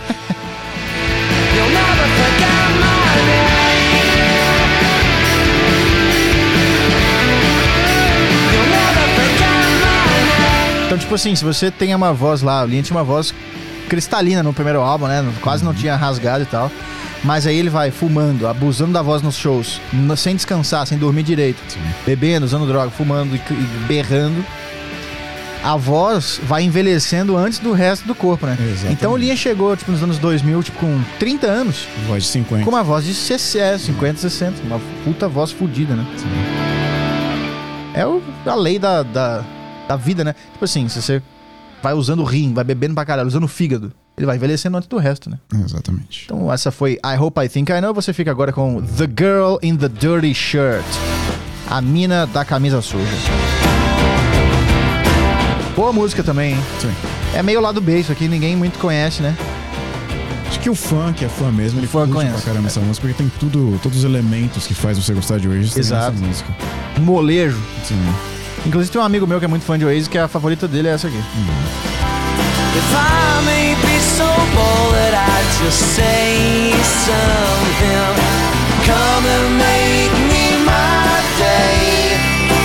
Então, tipo assim, se você tem uma voz lá, o Liam tinha uma voz cristalina no primeiro álbum, né? Quase não tinha rasgado e tal. Mas aí ele vai fumando, abusando da voz nos shows, sem descansar, sem dormir direito. Sim. Bebendo, usando droga, fumando e berrando. A voz vai envelhecendo antes do resto do corpo, né? Exatamente. Então o Liam chegou, tipo, nos anos dois mil, tipo, com trinta anos.
Voz de cinquenta.
Com uma voz de sessenta, cinquenta, sessenta. Uma puta voz fodida, né? Sim. É o, a lei da... da da vida, né? Tipo assim, se você vai usando o rim, vai bebendo pra caralho, usando o fígado, ele vai envelhecendo antes do resto, né?
Exatamente.
Então essa foi I Hope I Think I Know. Você fica agora com The Girl in the Dirty Shirt, a mina da camisa suja. Boa música também, hein?
Sim.
É meio lado B isso aqui, ninguém muito conhece, né?
Acho que o fã que é fã mesmo, ele
fã
curte
conhece.
pra caramba essa música, porque tem tudo, todos os elementos que faz você gostar de Oasis.
Exato.
Nessa música.
Molejo.
Sim.
Inclusive tem um amigo meu que é muito fã de Oasis, que a favorita dele é essa aqui. Hum.
If I may be so bold that I just say something, come and make me my day.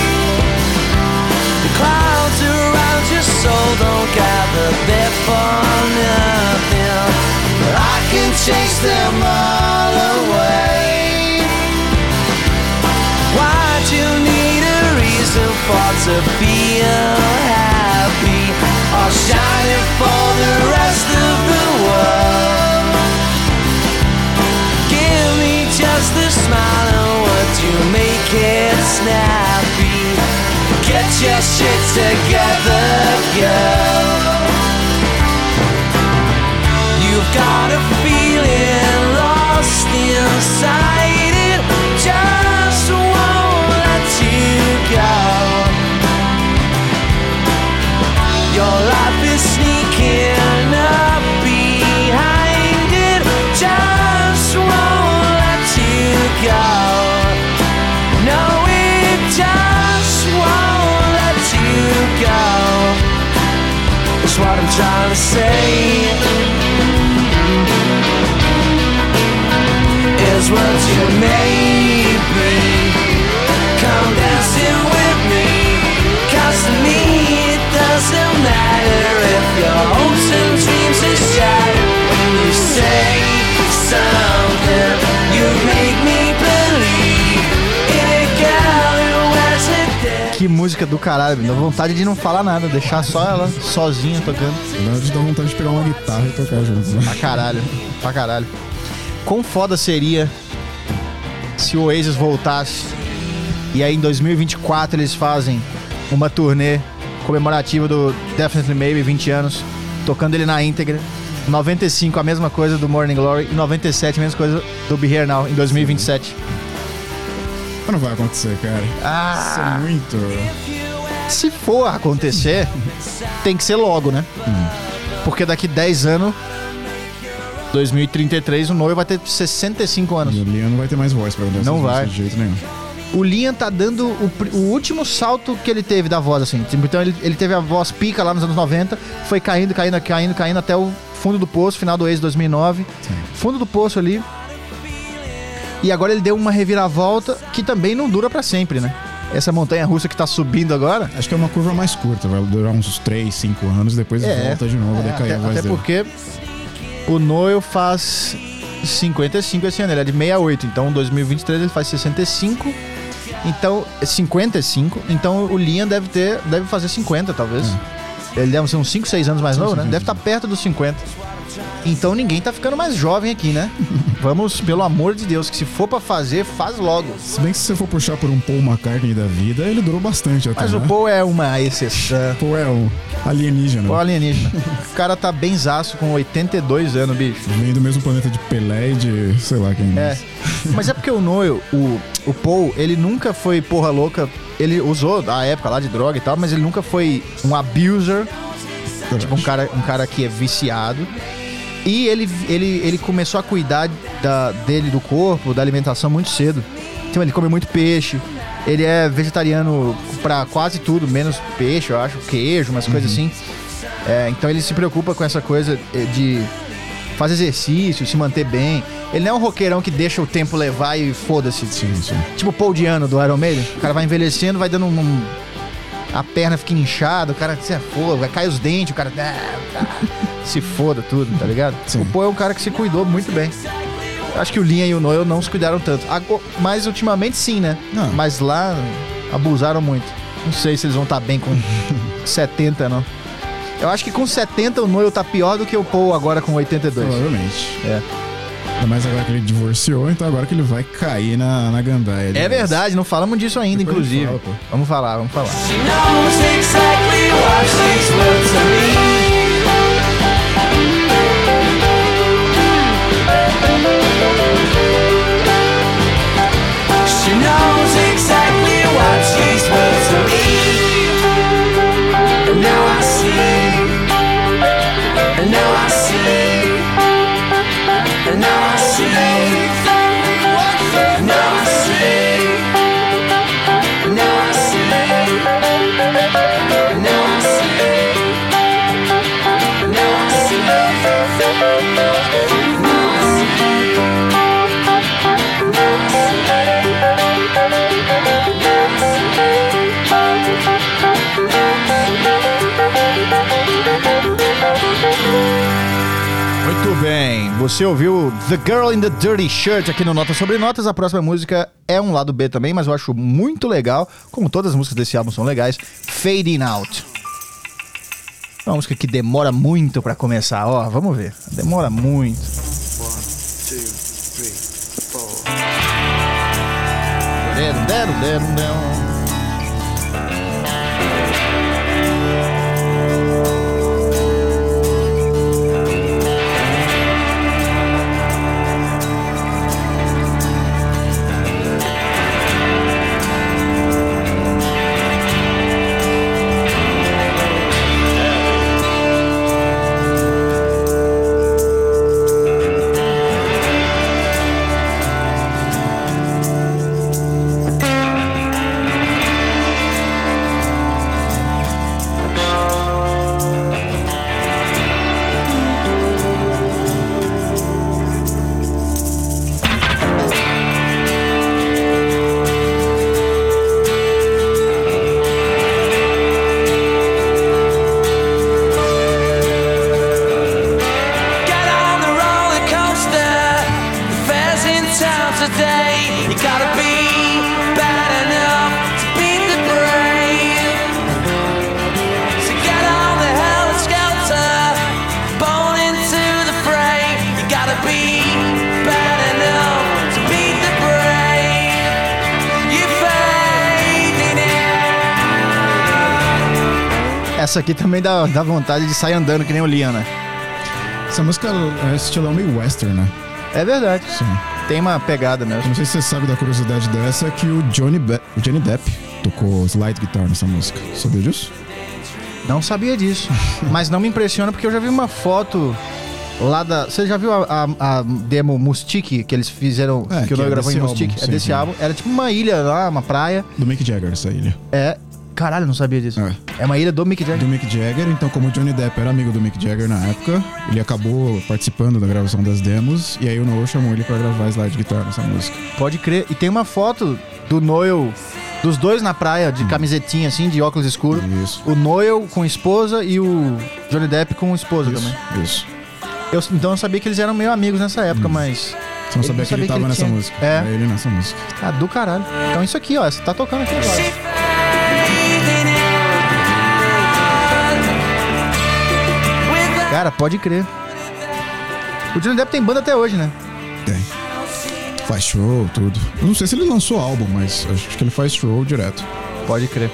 The clouds around your soul don't gather there for nothing, but I can chase them all away. Why'd you need a reason for to feel happy, or shining for the rest of the world? Give me just a smile and would you make it snappy? Get your shit together, girl. You've got a feeling lost inside it, just won't let you go. Your life is sneaking up behind it, just won't let you go. No, it just won't let you go. That's what I'm trying to say. Is what you may be. Come dancing with me, 'cause to me it doesn't matter if your hopes and dreams are shattered. When you say something, you make me believe in a girl who wears it there.
Que música do caralho, dá vontade de não falar nada, deixar só ela sozinha tocando.
Na verdade dá vontade de pegar uma guitarra e tocar junto, né?
Pra caralho, pra caralho. Quão foda seria se o Oasis voltasse e aí em dois mil e vinte e quatro eles fazem uma turnê comemorativa do Definitely Maybe, vinte anos, tocando ele na íntegra, noventa e cinco a mesma coisa do Morning Glory e noventa e sete a mesma coisa do Be Here Now em dois mil e vinte e sete.
Não vai acontecer, cara.
Ah,
Isso é muito...
se for acontecer, tem que ser logo, né?
Hum.
Porque daqui dez anos, dois mil e trinta e três, o Noel vai ter sessenta e cinco anos.
E o Liam não vai ter mais voz pra cantar
Não
essas
vai.
músicas de jeito nenhum.
O Liam tá dando o, pr- o último salto que ele teve da voz, assim. Tipo, então ele, ele teve a voz pica lá nos anos noventa, foi caindo, caindo, caindo, caindo até o fundo do poço, final do ex dois mil e nove.
Sim.
Fundo do poço ali. E agora ele deu uma reviravolta que também não dura pra sempre, né? Essa montanha russa que tá subindo agora.
Acho que é uma curva mais curta, vai durar uns três, cinco anos, depois
É,
volta de novo,
é,
decair
até,
a voz
até
dele.
porque o Noel faz cinquenta e cinco esse ano, ele é de sessenta e oito, então em dois mil e vinte e três ele faz sessenta e cinco, então cinquenta e cinco, então o Liam deve ter, deve fazer cinquenta talvez. Ele deve ser uns cinco, seis anos mais
Sim,
novo,
sim,
né?
sim.
Deve estar perto dos cinquenta. Então ninguém tá ficando mais jovem aqui, né? Vamos, pelo amor de Deus, que se for pra fazer, faz logo.
Se bem que se você for puxar por um Paul McCartney da vida, ele durou bastante até,
Mas
né?
o Paul é uma exceção.
Paul é um alienígena.
Paul é alienígena. O cara tá benzaço com oitenta e dois anos, bicho.
Vem do mesmo planeta de Pelé e de sei lá quem
É,
mais.
mas é porque o Noel, o, o Paul, ele nunca foi porra louca. Ele usou a época lá de droga e tal, mas ele nunca foi um abuser, tipo um cara, um cara que é viciado. E ele, ele, ele começou a cuidar da, dele, do corpo, da alimentação muito cedo. Então ele come muito peixe. Ele é vegetariano pra quase tudo, menos peixe, eu acho, queijo, umas coisas assim. É, então ele se preocupa com essa coisa de fazer exercício, se manter bem. Ele não é um roqueirão que deixa o tempo levar e foda-se.
Sim, sim.
Tipo o Paul Diano do Iron Maiden. O cara vai envelhecendo, vai dando um... um- a perna fica inchada, o cara se foda, vai cair os dentes, o cara... ah, ah, se foda tudo, tá ligado?
Sim.
O Paul é um cara que se cuidou muito bem. Acho que o Liam e o Noel não se cuidaram tanto. Ago- Mas ultimamente sim, né?
Não.
Mas lá abusaram muito. Não sei se eles vão estar bem com setenta, não. Eu acho que com setenta o Noel tá pior do que o Paul agora com oitenta e dois.
Provavelmente.
É.
Ainda mais agora que ele divorciou, então agora que ele vai cair na, na gandaia.
É verdade, não falamos disso ainda,
Depois a gente
inclusive.
fala, pô.
Vamos falar, vamos falar.
She knows exactly what she's worth to me. She knows exactly what she's worth to me. And now I see. And now I see. And now I see. And now I see. And now I see. And now I see. And now I see. And now I see.
Muito bem, você ouviu The Girl in the Dirty Shirt aqui no Notas Sobre Notas. A próxima música é um lado B também, mas eu acho muito legal, como todas as músicas desse álbum são legais, Fading Out. É uma música que demora muito pra começar, ó, vamos ver, demora muito. Deram, deram, deram, deram.
Get on the roller coaster. The fair's in town today. You gotta be bad enough to beat the brave. So get on the hell skelter, born into the fray. You gotta be bad enough to beat the brave. You fading out.
Essa aqui também dá, dá vontade de sair andando que nem o Liam, né?
Essa música é estilão meio western, né?
É verdade.
Sim.
Tem uma pegada mesmo.
Não sei se você sabe da curiosidade dessa, é que o Johnny, Be- o Johnny Depp tocou slide guitar nessa música. Sabia disso?
Não sabia disso. Mas não me impressiona porque eu já vi uma foto lá da... Você já viu a, a, a demo Mustique que eles fizeram,
É,
que o
que
Noel
é
gravou em
desse
Mustique?
álbum,
É
sim,
desse
sim.
álbum. Era tipo uma ilha lá, uma praia.
Do Mick Jagger, essa ilha.
É... Caralho, não sabia disso.
É.
É uma ilha do Mick Jagger.
Do Mick Jagger, então como o Johnny Depp era amigo do Mick Jagger na época, ele acabou participando da gravação das demos, e aí o Noel chamou ele pra gravar slide guitar nessa música.
Pode crer. E tem uma foto do Noel, dos dois na praia, de camisetinha assim, de óculos escuros.
Isso.
O Noel com esposa e o Johnny Depp com esposa
Isso,
também.
isso.
Eu, então eu sabia que eles eram meio amigos nessa época, mas...
Você não
Eu
sabia
não
que ele
sabia
tava
que ele
nessa
tinha-
música.
É.
Era ele nessa música.
Ah, do caralho. Então isso aqui, ó, você tá tocando aqui agora. Cara, pode crer. O Johnny Depp tem banda até hoje, né?
Tem. Faz show, tudo. Eu não sei se ele lançou álbum, mas acho que ele faz show direto.
Pode crer.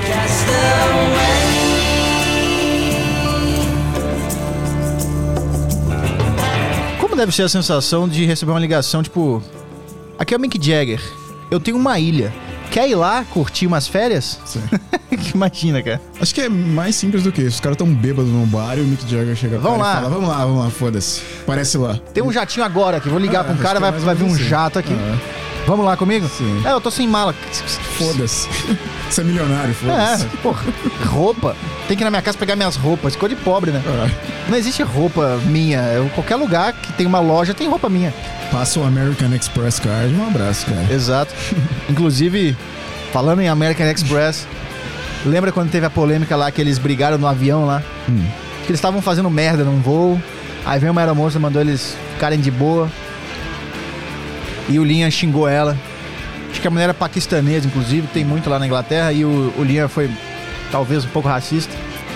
Como deve ser a sensação de receber uma ligação, tipo... Aqui é o Mick Jagger. Eu tenho uma ilha. Quer ir lá curtir umas férias?
Sim.
Imagina, cara.
Acho que é mais simples do que isso. Os caras tão bêbados num bar e o Mick Jagger chega
Vamos
pra
lá.
ele e fala, vamos lá, vamos lá, foda-se. Parece lá.
Tem um jatinho agora aqui. Vou ligar
Ah,
pra um
acho
cara,
que é
vai,
mais
vai
ou
vir um
menos assim.
jato aqui.
Ah,
Vamos lá comigo?
Sim.
É, eu tô sem mala.
foda-se. Você é milionário, foda-se.
É, porra. Roupa. Tem que ir na minha casa pegar minhas roupas. Ficou de pobre, né?
Ah,
Não existe roupa minha. Eu, qualquer lugar que tem uma loja tem roupa minha.
passa o American Express Card, um abraço, cara.
Exato. Inclusive, falando em American Express, lembra quando teve a polêmica lá que eles brigaram no avião lá?
Hum.
Que eles estavam fazendo merda num voo. Aí veio uma aeromoça, mandou eles ficarem de boa. E o Linha xingou ela. Acho que a mulher era paquistanesa, inclusive, tem muito lá na Inglaterra. E o, o Linha foi talvez um pouco racista.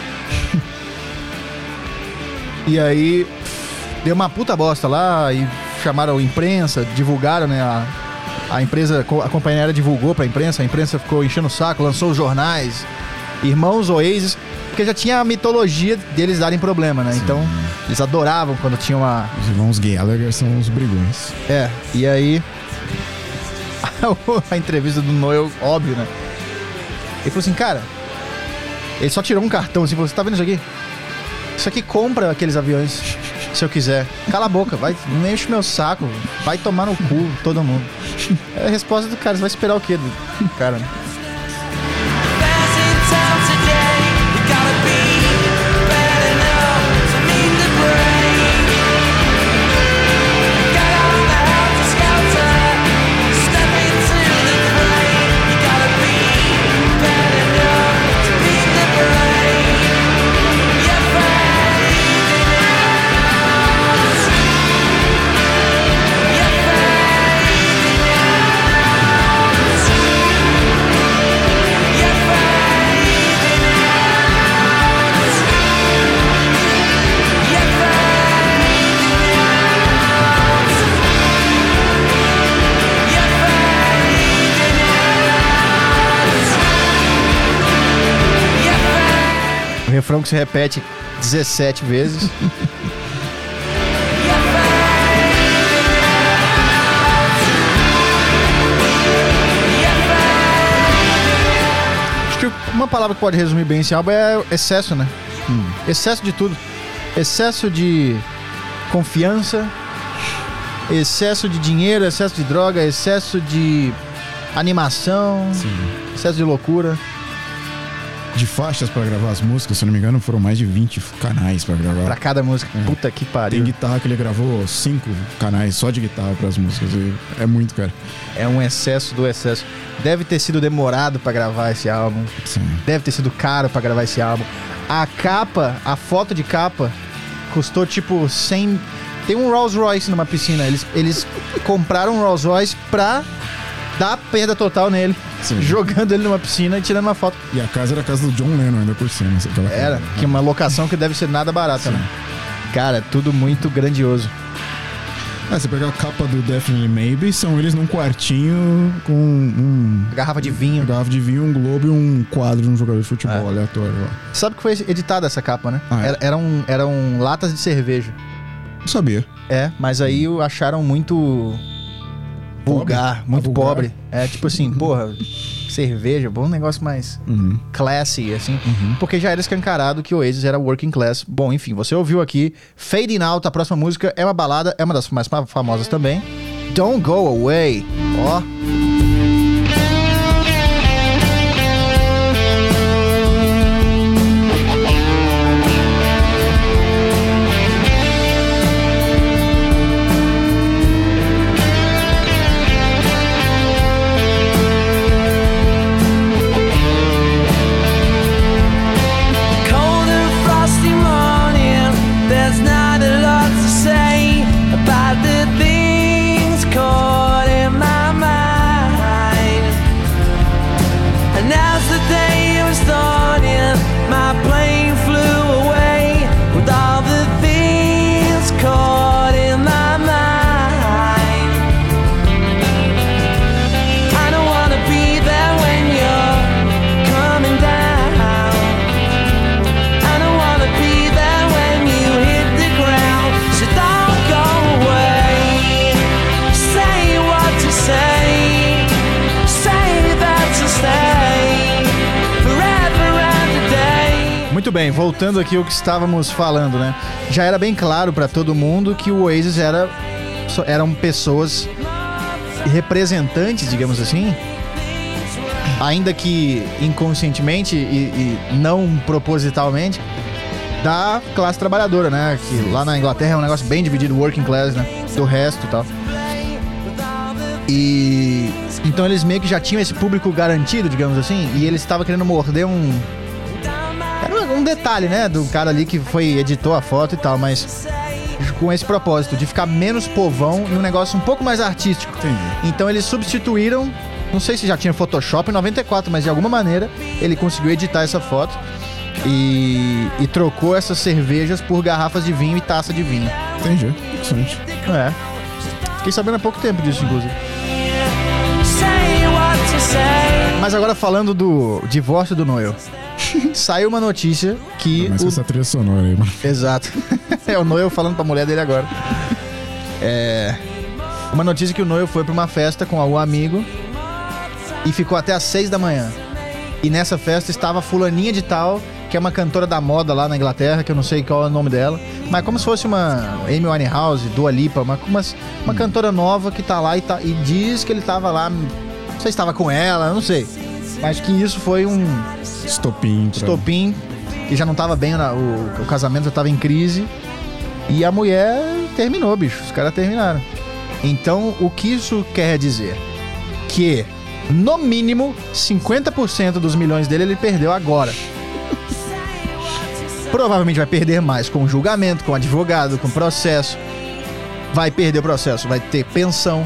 E aí deu uma puta bosta lá e chamaram a imprensa, divulgaram, né? A, a empresa, a companhia aérea divulgou pra imprensa, a imprensa ficou enchendo o saco, lançou os jornais, Irmãos Oasis, porque já tinha a mitologia deles darem problema, né?
Sim.
Então, eles adoravam quando tinha uma...
Os irmãos Gallagher são os brigões.
É, e aí... a entrevista do Noel, óbvio, né? Ele falou assim, cara... Ele só tirou um cartão assim, falou, você tá vendo isso aqui? Isso aqui compra aqueles aviões, se eu quiser. Cala a boca, vai, não enche meu saco, vai tomar no cu todo mundo. É a resposta do cara, você vai esperar o quê do cara, né? O refrão que se repete dezessete vezes. Acho que uma palavra que pode resumir bem esse álbum é excesso, né?
Hum.
Excesso de tudo. Excesso de confiança, excesso de dinheiro, excesso de droga, excesso de animação,
Sim.
excesso de loucura.
De faixas pra gravar as músicas, se eu não me engano, foram mais de vinte canais pra gravar.
Pra cada música.
É.
Puta que
Tem
pariu.
guitarra que ele gravou cinco canais só de guitarra pras músicas. E é muito, cara.
É um excesso do excesso. Deve ter sido demorado pra gravar esse álbum.
Sim.
Deve ter sido caro pra gravar esse álbum. A capa, a foto de capa, custou tipo cem... Tem um Rolls Royce numa piscina. Eles, eles compraram um Rolls Royce pra dar perda total nele.
Sim.
Jogando ele numa piscina e tirando uma foto.
E a casa era a casa do John Lennon ainda por cima. Aquela
Era,
casa.
que é uma locação que deve ser nada barata, né? Cara, tudo muito grandioso.
Ah, você pegar a capa do Definitely Maybe, são eles num quartinho com um...
Garrafa de vinho.
Uma garrafa de vinho, um globo e um quadro de um jogador de futebol
É.
aleatório lá.
Sabe que foi editada essa capa, né?
Ah, é?
Era, eram, eram latas de cerveja.
Não sabia.
É, mas aí acharam muito vulgar,
Pobre?
muito
Ah, vulgar?
pobre. É tipo assim, porra, cerveja, bom, um negócio mais
Uhum.
classy, assim. Porque já era escancarado que o Oasis era working class. Bom, enfim, você ouviu aqui Fading Out, a próxima música é uma balada, é uma das mais famosas também. Don't Go Away. Ó.
Cold and frosty morning, there's not a lot to say about the things caught in my mind. And as the day was dawning, my plane flew away with all the things caught in my mind. I don't wanna be there when you're coming down. I don't wanna be there when you hit the ground. So don't go away. Say what to say. Say that to stay forever and a day.
Muito bem, voltando aqui ao que estávamos falando, né? Já era bem claro pra todo mundo que o Oasis era, só- eram pessoas representantes, digamos assim, ainda que inconscientemente e, e não propositalmente, da classe trabalhadora, né? Que lá na Inglaterra é um negócio bem dividido, working class, né? Do resto e tal. E então eles meio que já tinham esse público garantido, digamos assim, e eles estavam querendo morder um era um detalhe, né, do cara ali que foi editou a foto e tal, mas com esse propósito de ficar menos povão e um negócio um pouco mais artístico.
Entendi.
Então eles substituíram, não sei se já tinha Photoshop em noventa e quatro, mas de alguma maneira ele conseguiu editar essa foto e, e trocou essas cervejas por garrafas de vinho e taça de vinho.
Entendi. Interessante.
É. Fiquei sabendo há pouco tempo disso, inclusive.
Say what to say.
Mas agora falando do divórcio do Noel. Saiu uma notícia que
Mas
o...
essa trilha sonora aí, mano.
Exato. É o Noel falando pra mulher dele agora. É... Uma notícia que o Noel foi pra uma festa com algum amigo e ficou até às seis da manhã. E nessa festa estava fulaninha de tal, que é uma cantora da moda lá na Inglaterra, que eu não sei qual é o nome dela, mas como se fosse uma Amy Winehouse, Dua Lipa, uma, uma, uma cantora nova que tá lá e, tá, e diz que ele tava lá, não sei se estava com ela, não sei. Mas que isso foi um
Estopim. Pra...
estopim, que já não tava bem, na- o, o casamento já tava em crise. E a mulher terminou, bicho. Os caras terminaram. Então, o que isso quer dizer? Que, no mínimo, cinquenta por cento dos milhões dele ele perdeu agora. Provavelmente vai perder mais com julgamento, com advogado, com processo. Vai perder o processo, vai ter pensão.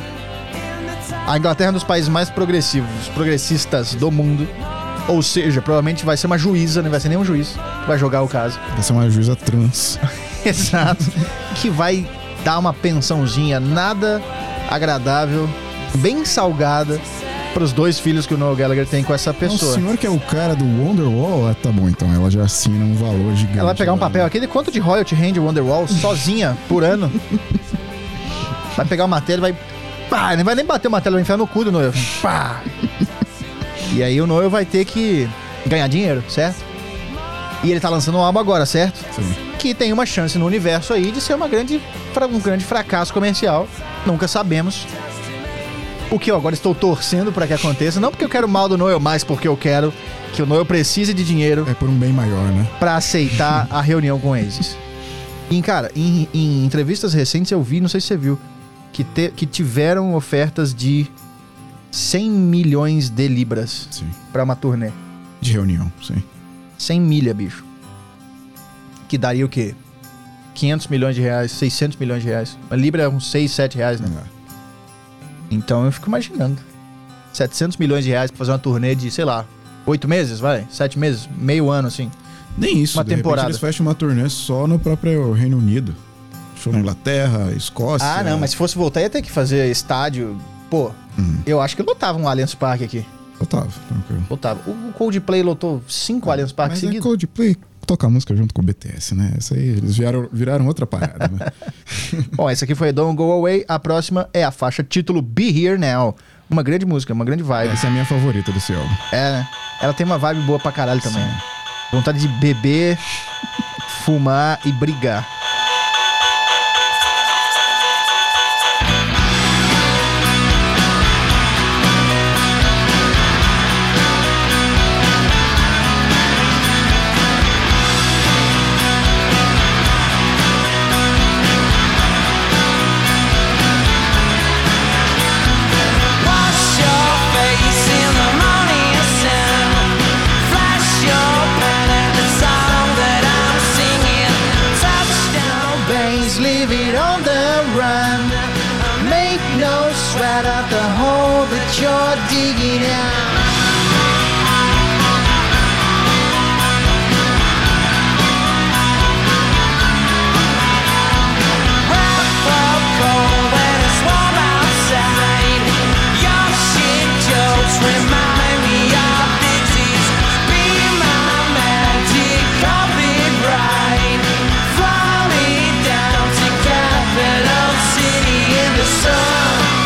A Inglaterra é um dos países mais progressivos, progressistas do mundo. Ou seja, provavelmente vai ser uma juíza, não vai ser nem um juiz que vai jogar o caso.
Vai ser uma juíza trans.
Exato. Que vai dar uma pensãozinha nada agradável, bem salgada, pros dois filhos que o Noel Gallagher tem com essa
O
pessoa.
senhor que é o cara do Wonderwall? Ah, tá bom, então. Ela já assina um valor gigante.
Ela vai pegar um
lá,
papel
né?
aqui, de quanto de royalty rende o Wonderwall sozinha por ano? Vai pegar o martelo e vai... Pá, não vai nem bater o martelo, vai enfiar no cu do Noel. Pá. E aí o Noel vai ter que ganhar dinheiro, certo? E ele tá lançando um álbum agora, certo?
Sim.
Que tem uma chance no universo aí de ser uma grande, fra- um grande fracasso comercial. Nunca sabemos. O que eu agora estou torcendo para que aconteça, não porque eu quero mal do Noel, mas porque eu quero que o Noel precise de dinheiro
É por um bem maior, né?
para aceitar a reunião com o Oasis. E, cara, em, em entrevistas recentes eu vi, não sei se você viu, que, te- que tiveram ofertas de cem milhões de libras
Sim.
para uma turnê.
De reunião, sim.
cem milha, bicho. Que daria o quê? quinhentos milhões de reais, seiscentos milhões de reais. A libra é uns seis, sete reais, né?
É.
Então eu fico imaginando. setecentos milhões de reais pra fazer uma turnê de, sei lá, oito meses, vai? sete meses? Meio ano, assim.
Nem isso.
Uma
de repente
temporada.
eles fecham uma turnê só no próprio Reino Unido. Show na Inglaterra, Escócia.
Ah, não, mas se fosse voltar ia ter que fazer estádio. Pô,
Hum.
eu acho que lotava um Allianz Parque aqui.
Otávio, tranquilo.
Lotava. O o Coldplay lotou cinco Allianz Parque
Mas é
seguidos.
Coldplay, tocar música junto com o B T S, né? Essa aí, eles viraram, viraram outra parada, né?
Bom, essa aqui foi Don't Go Away. A próxima é a faixa título Be Here Now. Uma grande música, uma grande vibe.
Essa é a minha favorita desse álbum.
É, né? Ela tem uma vibe boa pra caralho também. Né? Vontade de beber, fumar e brigar.
You're digging out. Rough or cold when it's warm outside. Your shit jokes remind me of Dixie's. Be my magic carpet ride. Fly me down to Capital City in the sun.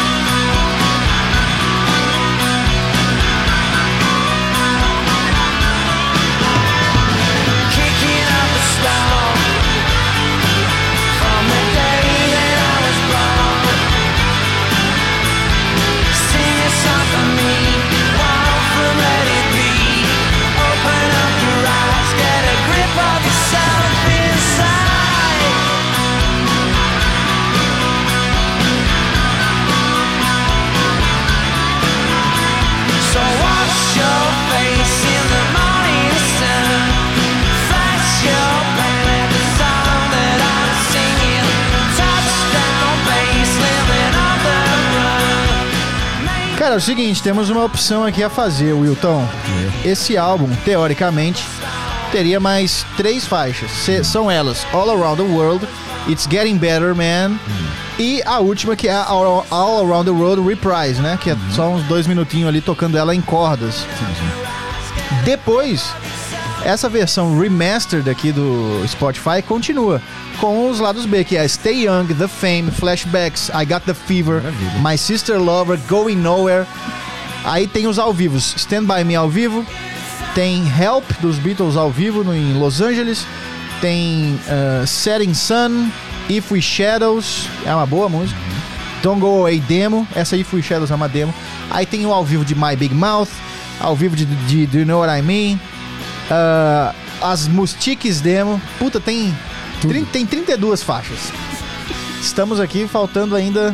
Cara, é o seguinte, temos uma opção aqui a fazer, Wilton. Esse álbum, teoricamente, teria mais três faixas. Se, são elas All Around the World, It's Getting Better, Man, hum. e a última que é a All, All Around the World Reprise, né? Que é hum. só uns dois minutinhos ali tocando ela em cordas. Sim, sim. Depois, essa versão remastered aqui do Spotify continua com os lados B, que é Stay Young, The Fame, Flashbacks, I Got The Fever, Maravilha. My Sister Lover, Going Nowhere. Aí tem os ao vivos, Stand By Me ao vivo, tem Help dos Beatles ao vivo no, em Los Angeles, tem uh, Setting Sun, If We Shadows, é uma boa música, Don't Go Away demo, essa If We Shadows é uma demo. Aí tem o ao vivo de My Big Mouth, ao vivo de, de Do You Know What I Mean, uh, as Mustiques demo, puta, tem... trinta, tem trinta e duas faixas. Estamos aqui faltando ainda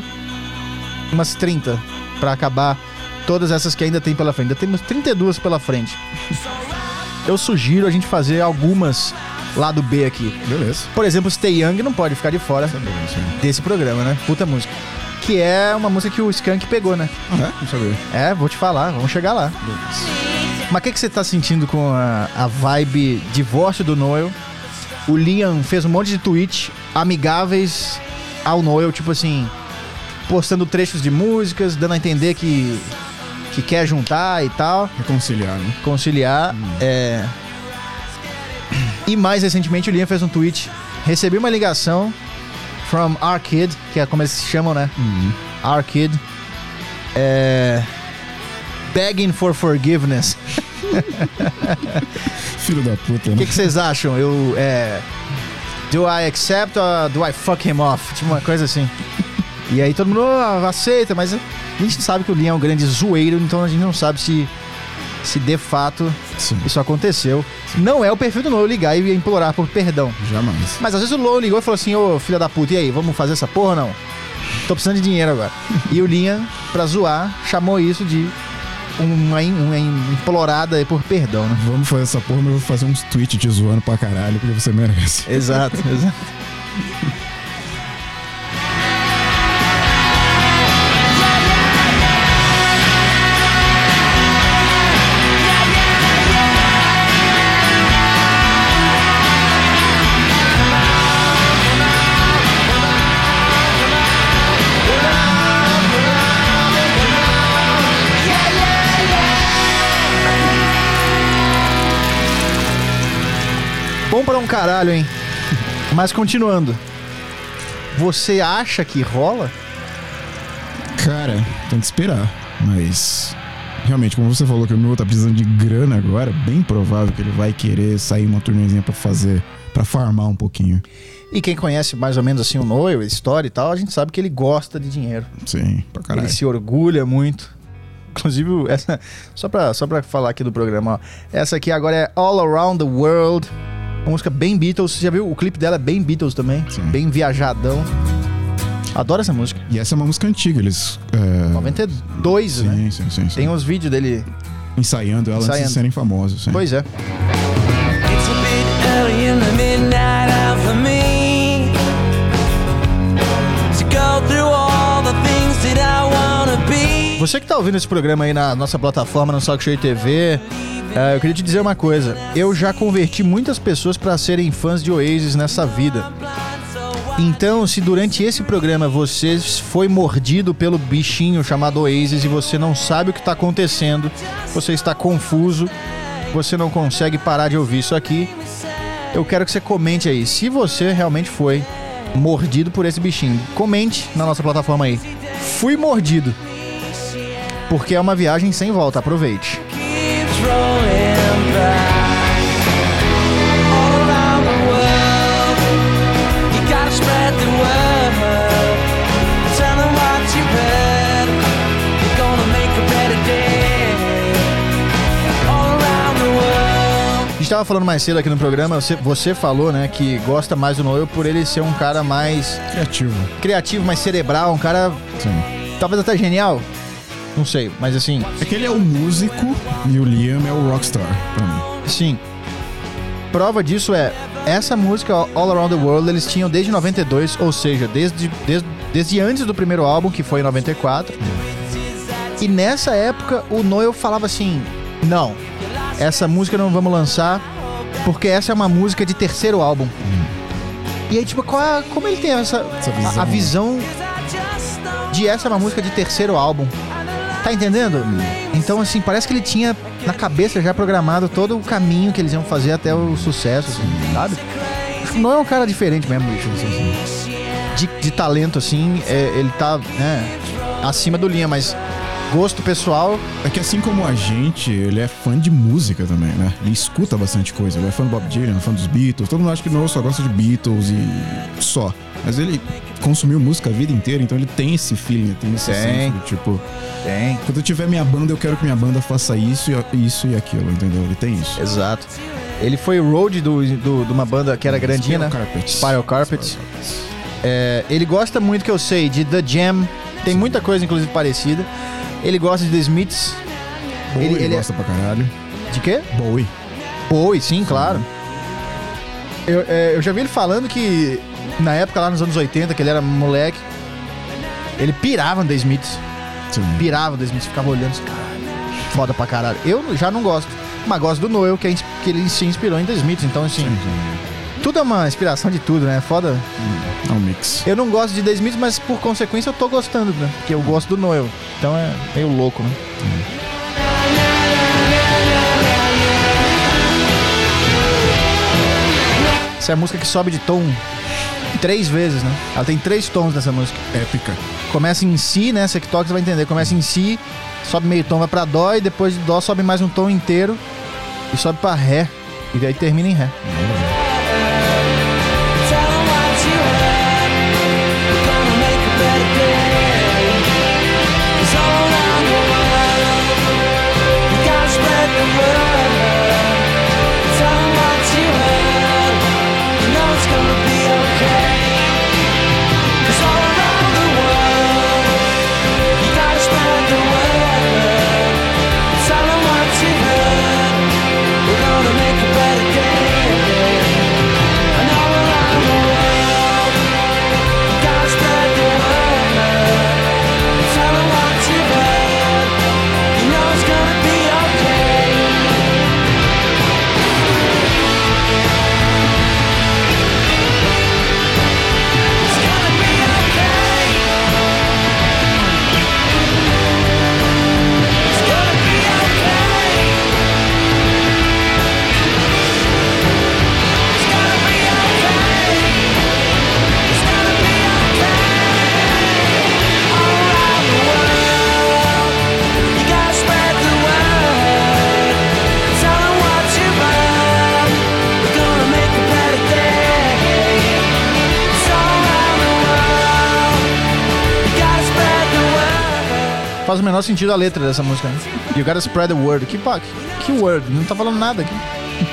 umas trinta pra acabar todas essas que ainda tem pela frente. Ainda temos trinta e duas pela frente. Eu sugiro a gente fazer algumas lado B aqui.
Beleza.
Por exemplo, Stay Young não pode ficar de fora desse programa, né? Puta música. Que é uma música que o Skank pegou, né?
Ah, é? Não sabia.
É, vou te falar, vamos chegar lá. Beleza. Mas o que, que você tá sentindo com a, a vibe divórcio do Noel? O Liam fez um monte de tweets amigáveis ao Noel, tipo assim, postando trechos de músicas, dando a entender que, que quer juntar e tal.
Reconciliar, né?
Conciliar. Hum. É... E mais recentemente o Liam fez um tweet. Recebi uma ligação from our kid, que é como eles se chamam, né?
Hum.
Our kid. É... Begging for forgiveness.
Filho da puta, né?
O que, que vocês acham? Eu, é... Do I accept or do I fuck him off? Tipo uma coisa assim. E aí todo mundo oh, aceita, mas a gente sabe que o Liam é um grande zoeiro, então a gente não sabe se, se de fato Sim. isso aconteceu. Não é o perfil do Noel ligar e implorar por perdão.
Jamais.
Mas às vezes o Noel ligou e falou assim, ô oh, filha da puta, e aí, vamos fazer essa porra ou não? Tô precisando de dinheiro agora. E o Liam, pra zoar, chamou isso de uma, uma implorada por perdão, né?
Vamos fazer essa porra, mas eu vou fazer uns tweets te zoando pra caralho, porque você merece.
Exato, exato. bom pra um caralho, hein? Mas continuando. Você acha que rola?
Cara, tem que esperar. Mas, realmente, como você falou que o Noel tá precisando de grana agora, bem provável que ele vai querer sair uma turnezinha pra fazer, pra farmar um pouquinho.
E quem conhece mais ou menos assim o Noel, a história e tal, a gente sabe que ele gosta de dinheiro.
Sim, pra caralho.
Ele se orgulha muito. Inclusive, essa, só, pra, só pra falar aqui do programa, ó. Essa aqui agora é All Around the World. Uma música bem Beatles. Você já viu? O clipe dela é bem Beatles também.
Sim.
Bem viajadão. Adoro essa música.
E essa é uma música antiga, eles... É...
noventa e dois,
sim,
né?
Sim, sim, sim.
Tem uns vídeos dele...
Ensaiando ela
Ensaiando.
antes de serem famosos. Sim.
Pois é.
It's a bit early in the midnight hour for me to go through all the things that I wanna be.
Você que tá ouvindo esse programa aí na nossa plataforma, no Salk Show T V, é, eu queria te dizer uma coisa. Eu já converti muitas pessoas pra serem fãs de Oasis nessa vida. Então, se durante esse programa você foi mordido pelo bichinho chamado Oasis e você não sabe o que tá acontecendo, você está confuso, você não consegue parar de ouvir isso aqui, eu quero que você comente aí, se você realmente foi mordido por esse bichinho. Comente na nossa plataforma aí. Fui mordido. Porque é uma viagem sem volta, aproveite.
Keeps rolling by. All around the world, you gotta spread the word. Tell them what you heard. You're gonna make a better day. All around the world.
A gente tava falando mais cedo aqui no programa, você, você falou, né, que gosta mais do Noel por ele ser um cara mais
Criativo.
criativo, mais cerebral, um cara
Sim.
talvez até genial. Não sei, mas assim,
É que ele é o músico e o Liam é o rockstar, pra mim.
sim. Prova disso é, essa música All Around the World eles tinham desde noventa e dois, ou seja, desde, desde, desde antes do primeiro álbum, que foi em noventa e quatro. E nessa época o Noel falava assim, não, essa música não vamos lançar, porque essa é uma música de terceiro álbum. Hum. E aí, tipo, qual é, como ele tem essa,
Essa visão,
a, a visão de essa é uma música de terceiro álbum? Tá entendendo? Então, assim, parece que ele tinha na cabeça já programado todo o caminho que eles iam fazer até o sucesso, assim, sabe? Acho que não é um cara diferente mesmo, bicho. Assim, de, de talento, assim, é, ele tá, né, acima do Liam, mas gosto pessoal...
É que assim como a gente, ele é fã de música também, né? Ele escuta bastante coisa. Ele é fã do Bob Dylan, fã dos Beatles. Todo mundo acha que não, só gosta de Beatles e só. Mas ele consumiu música a vida inteira, então ele tem esse feeling, tem esse
Tem.
senso, tipo...
Tem.
Quando eu tiver minha banda, eu quero que minha banda faça isso e isso e aquilo, entendeu? Ele tem isso.
Exato. Ele foi road do, do, de uma banda que era grandinha, né?
Spiral Carpets.
Spiral Carpets. É, ele gosta muito, que eu sei, de The Jam. Tem muita coisa, inclusive, parecida. Ele gosta de The Smiths.
Bowie,
ele,
ele,
ele
gosta pra caralho.
é... De quê?
Bowie.
Bowie, sim, claro. Eu, é, eu já vi ele falando que na época, lá nos anos oitenta, que ele era moleque, ele pirava no The Smiths.
Sim.
Pirava no The Smiths, ficava olhando assim, caralho, foda pra caralho. Eu já não gosto, mas gosto do Noel, que, é, que ele se inspirou em The Smiths, então assim...
Sim, sim.
Tudo é uma inspiração de tudo, né? Foda.
É um mix.
Eu não gosto de The Smiths, mas por consequência eu tô gostando, né? Porque eu gosto do Noel. Então é meio louco, né? Essa é a música que sobe de tom três vezes, né? Ela tem três tons nessa música.
Épica.
Começa em Si, né? Você que toca, você vai entender. Começa em Si, sobe meio tom, vai pra Dó, e depois de Dó sobe mais um tom inteiro e sobe pra Ré. E daí termina em Ré.
Tell them what you heard. We're gonna make a better day. It's all around the world. You gotta spread the word. Tell them what you heard. You know it's gonna be okay. It's all around the world. You gotta spread the word. Tell them what you heard. We're gonna make a better day.
Faz o menor sentido a letra dessa música, né? You gotta spread the word. Que, pa- que, que word? Não tá falando nada aqui.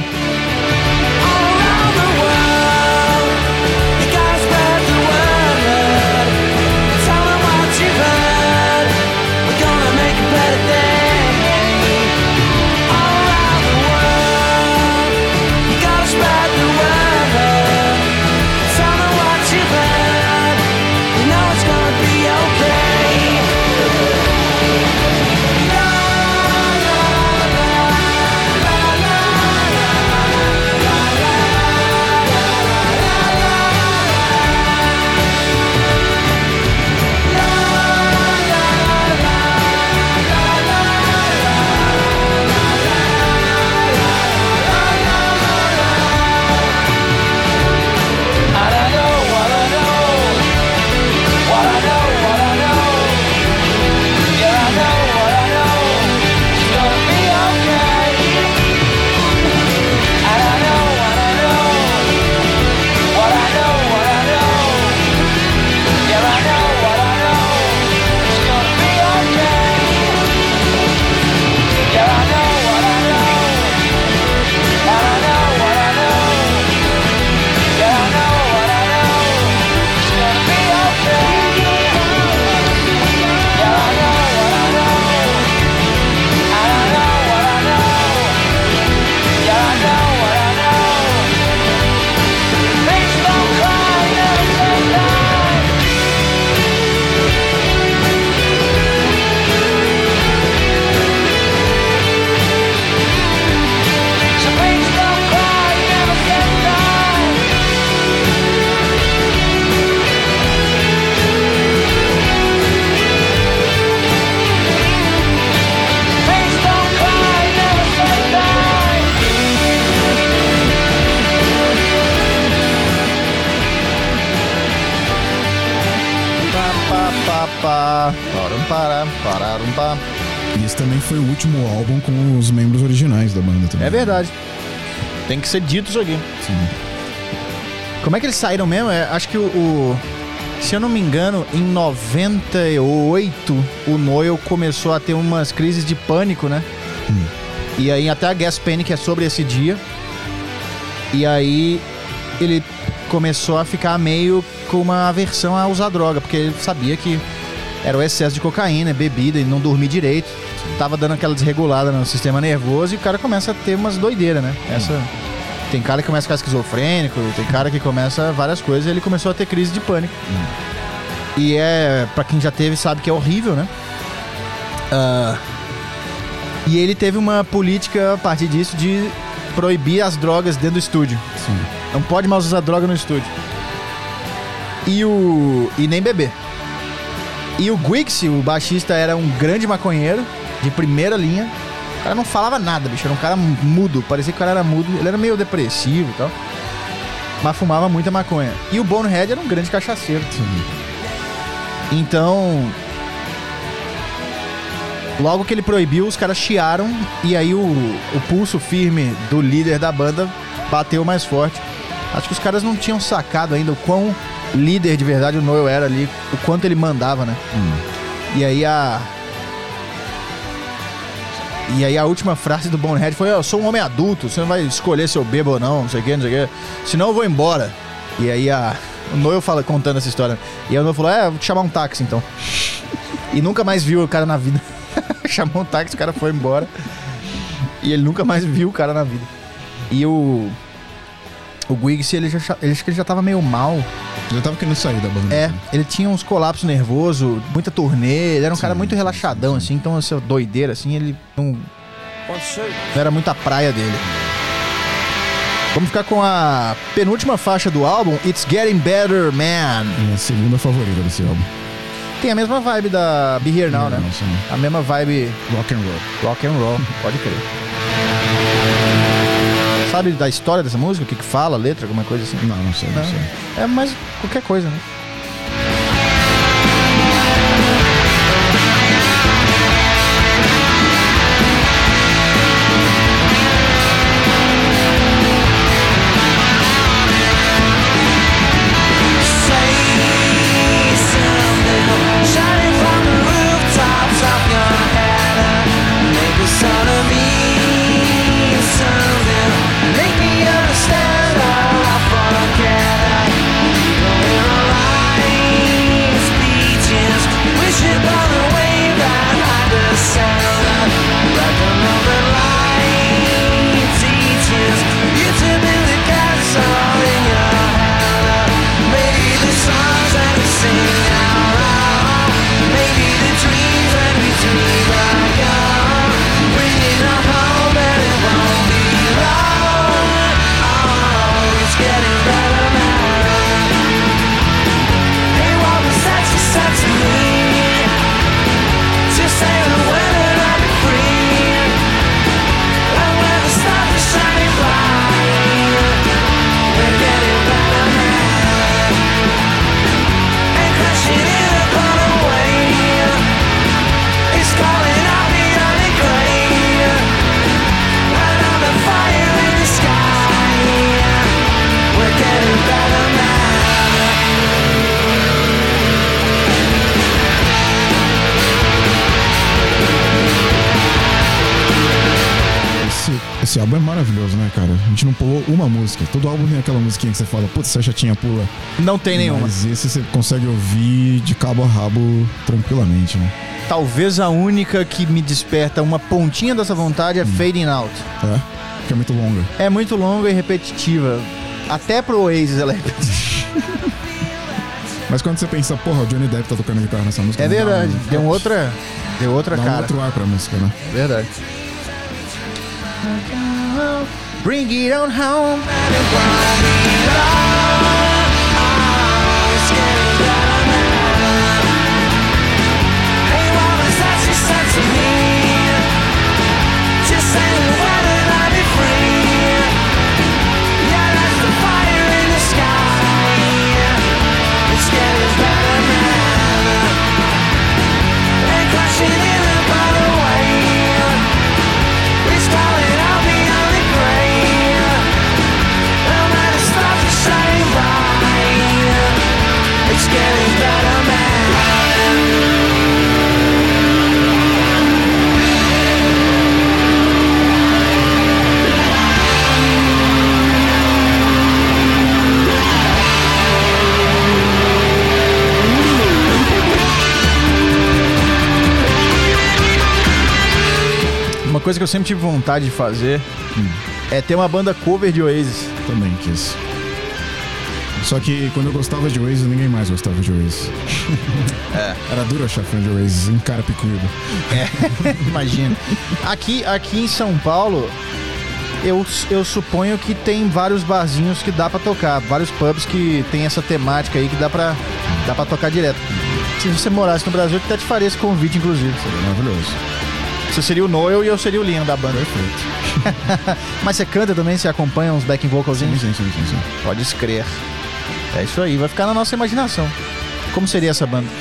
E esse também foi o último álbum com os membros originais da banda também.
É verdade. Tem que ser dito isso aqui.
Sim.
Como é que eles saíram mesmo? É, acho que o, o... Se eu não me engano, em noventa e oito, o Noel começou a ter umas crises de pânico, né?
Hum.
E aí até a Gas Panic é sobre esse dia. E aí ele começou a ficar meio com uma aversão a usar droga, porque ele sabia que era o excesso de cocaína, bebida e não dormir direito. Tava dando aquela desregulada no sistema nervoso e o cara começa a ter umas doideiras, né? Essa... Tem cara que começa a ficar esquizofrênico, tem cara que começa várias coisas e ele começou a ter crise de pânico.
Hum.
E é, pra quem já teve, sabe que é horrível, né? Uh, e ele teve uma política a partir disso de proibir as drogas dentro do estúdio.
Sim.
Não pode mais usar droga no estúdio. E o... E nem beber. E o Guix, o baixista, era um grande maconheiro, de primeira linha. O cara não falava nada, bicho. Era um cara mudo. Parecia que o cara era mudo. Ele era meio depressivo e tal. Mas fumava muita maconha. E o Bonehead era um grande cachaceiro.
Sim.
Então... Logo que ele proibiu, os caras chiaram. E aí o, o pulso firme do líder da banda bateu mais forte. Acho que os caras não tinham sacado ainda o quão líder de verdade o Noel era ali. O quanto ele mandava, né?
Hum.
E aí a... E aí a última frase do Bonehead foi: eu sou um homem adulto, você não vai escolher se eu bebo ou não, não sei o que, não sei o que. Senão eu vou embora. E aí a... o Noel fala, contando essa história. E aí o Noel falou: é, vou te chamar um táxi então. E nunca mais viu o cara na vida. Chamou um táxi, o cara foi embora. E ele nunca mais viu o cara na vida. E o... O Guix, ele já, ele, acho que ele já tava meio mal.
Já tava querendo sair da banda.
É, ele tinha uns colapsos nervosos, muita turnê, ele era um
Sim,
cara muito
sim,
relaxadão,
sim.
assim, então essa doideira, assim, ele não, não era muito a praia dele. Vamos ficar com a penúltima faixa do álbum, It's Getting Better, Man.
É a segunda favorita desse álbum.
Tem a mesma vibe da Be Here Now, né?
Não, sim.
A mesma vibe
Rock and roll.
rock and roll, pode crer. Sabe da história dessa música? O que que fala, a letra, alguma coisa assim?
Não, não sei, não,
Não.
sei.
É mais qualquer coisa, né?
Say something, shining from the rooftops. I
Esse álbum é maravilhoso, né, cara? A gente não pulou uma música. Todo álbum tem aquela musiquinha que você fala, putz, essa chatinha pula.
Não tem nenhuma.
Mas esse você consegue ouvir de cabo a rabo tranquilamente, né?
Talvez a única que me desperta uma pontinha dessa vontade é hum. Fading Out.
É? Que é muito longa.
É muito longa e repetitiva. Até pro Oasis ela é repetitiva.
Mas quando você pensa, porra, o Johnny Depp tá tocando guitarra nessa música...
É verdade.
Dá um...
Deu outra, deu outra
dá
cara.
Dá outro ar pra música, né?
Verdade. Bring it on home. Uma coisa que eu sempre tive vontade de fazer hum. é ter uma banda cover de Oasis.
Também quis. Só que quando eu gostava de Oasis, ninguém mais gostava de Oasis. É. Era duro achar fã de Oasis em Carapicuíba.
É, imagina. Aqui, aqui em São Paulo, eu, eu suponho que tem vários barzinhos que dá pra tocar. Vários pubs que tem essa temática aí que dá pra, dá pra tocar direto. Se você morasse no Brasil, eu até te faria esse convite, inclusive.
Seria maravilhoso.
Você seria o Noel e eu seria o Liam da banda.
Perfeito.
Mas você canta também? Você acompanha uns backing vocalzinhos?
Sim, sim, sim, sim, sim.
Pode escrever. É isso aí, vai ficar na nossa imaginação. Como seria essa banda?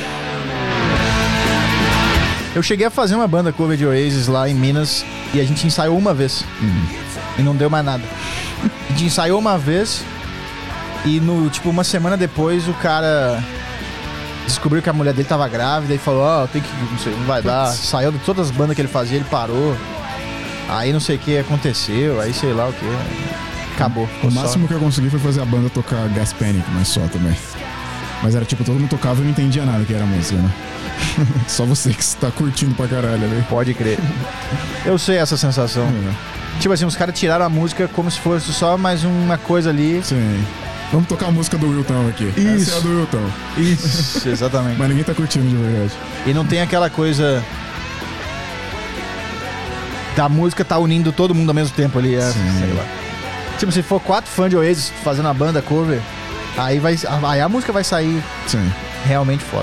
Eu cheguei a fazer uma banda cover de Oasis lá em Minas e a gente ensaiou uma vez. Uhum. E não deu mais nada. A gente ensaiou uma vez e no, tipo, uma semana depois o cara descobriu que a mulher dele tava grávida e falou, ó, oh, tem que, não sei, não vai dar. Saiu de todas as bandas que ele fazia, ele parou. Aí não sei o que aconteceu, aí sei lá o que. Acabou.
O máximo só que eu consegui foi fazer a banda tocar Gas Panic, mas só também. Mas era tipo, todo mundo tocava e não entendia nada que era música, né? Só você que está curtindo pra caralho, né?
Pode crer. Eu sei essa sensação. É. Tipo assim, os caras tiraram a música como se fosse só mais uma coisa ali.
Sim. Vamos tocar a música do Wilton aqui.
Isso.
Essa é a do Wilton.
Isso, exatamente.
Mas ninguém tá curtindo de verdade.
E não tem aquela coisa da música tá unindo todo mundo ao mesmo tempo ali. É, sei lá. Tipo, se for quatro fãs de Oasis fazendo a banda cover, aí, vai, aí a música vai sair
Sim.
realmente foda.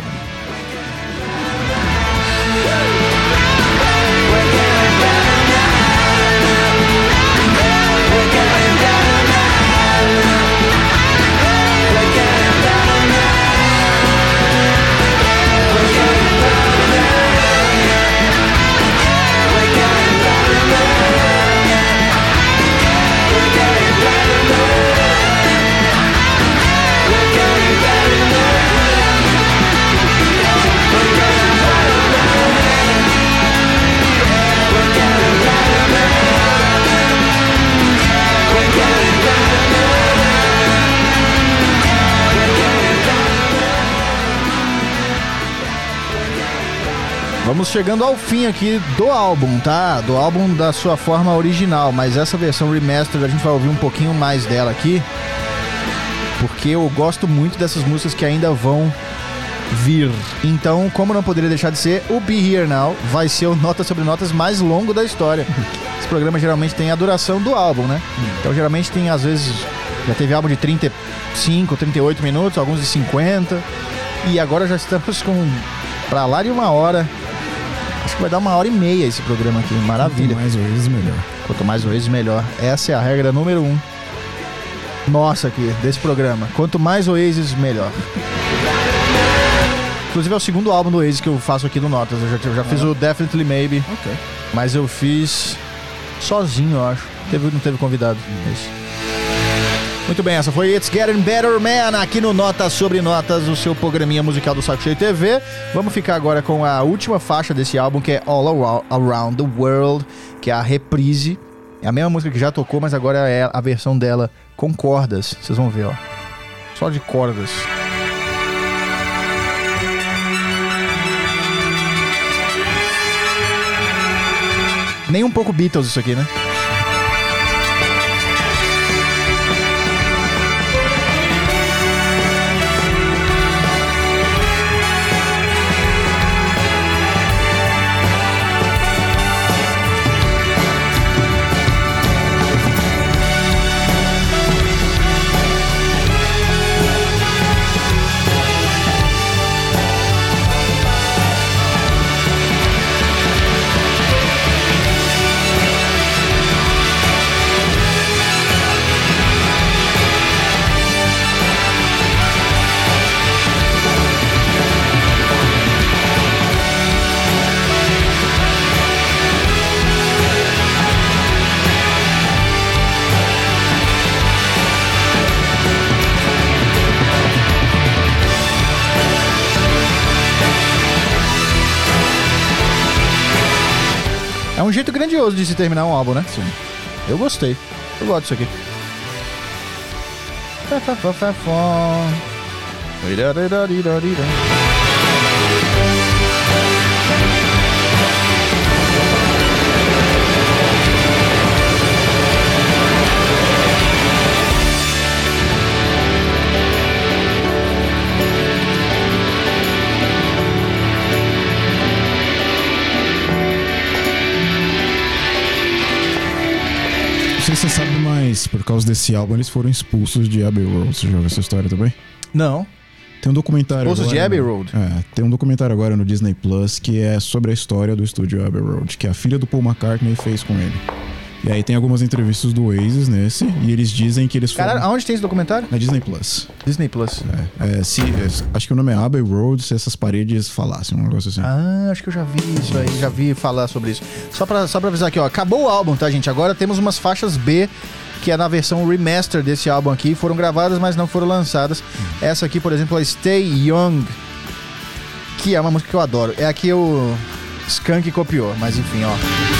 Vamos chegando ao fim aqui do álbum, tá? Do álbum da sua forma original, mas essa versão remastered a gente vai ouvir um pouquinho mais dela aqui, porque eu gosto muito dessas músicas que ainda vão vir. Então, como não poderia deixar de ser, o Be Here Now vai ser o Notas sobre Notas mais longo da história. Esse programa geralmente tem a duração do álbum, né? Então, geralmente tem, às vezes, já teve álbum de trinta e cinco, trinta e oito minutos, alguns de cinquenta, e agora já estamos com pra lá de uma hora. Acho que vai dar uma hora e meia esse programa aqui. Maravilha.
Quanto mais Oasis, melhor.
Quanto mais Oasis, melhor. Essa é a regra número um. Nossa, aqui, desse programa. Quanto mais Oasis, melhor. Inclusive é o segundo álbum do Oasis que eu faço aqui no Notas. Eu já, eu já fiz ah, o Definitely Maybe.
Ok.
Mas eu fiz sozinho, eu acho. Teve, não teve convidado. Hum. Isso. Muito bem, essa foi It's Getting Better Man, aqui no Notas sobre Notas, o seu programinha musical do Saco Cheio T V. Vamos ficar agora com a última faixa desse álbum, que é All Around the World, que é a reprise. É a mesma música que já tocou, mas agora é a versão dela com cordas. Vocês vão ver, ó. Só de cordas. Nem um pouco Beatles isso aqui, né? É um jeito grandioso de se terminar um álbum, né? Sim. Eu gostei. Eu gosto disso aqui.
Não sei se você sabe, mas por causa desse álbum eles foram expulsos de Abbey Road. Você já ouviu essa história também?
Não.
Tem um documentário
Expulsos
agora...
de Abbey Road?
É, tem um documentário agora no Disney Plus que é sobre a história do estúdio Abbey Road, que a filha do Paul McCartney fez com ele. E aí tem algumas entrevistas do Oasis nesse, e eles dizem que eles foram...
Caralho, aonde tem esse documentário?
Na Disney Plus.
Disney Plus.
É, é, se, é, acho que o nome é Abbey Road, se essas paredes falassem, um negócio assim.
Ah, acho que eu já vi isso aí, já vi falar sobre isso. Só pra, só pra avisar aqui, ó, acabou o álbum, tá, gente? Agora temos umas faixas B, que é na versão remaster desse álbum aqui. Foram gravadas, mas não foram lançadas. Essa aqui, por exemplo, é Stay Young, que é uma música que eu adoro. É aqui o Skank copiou, mas enfim, ó.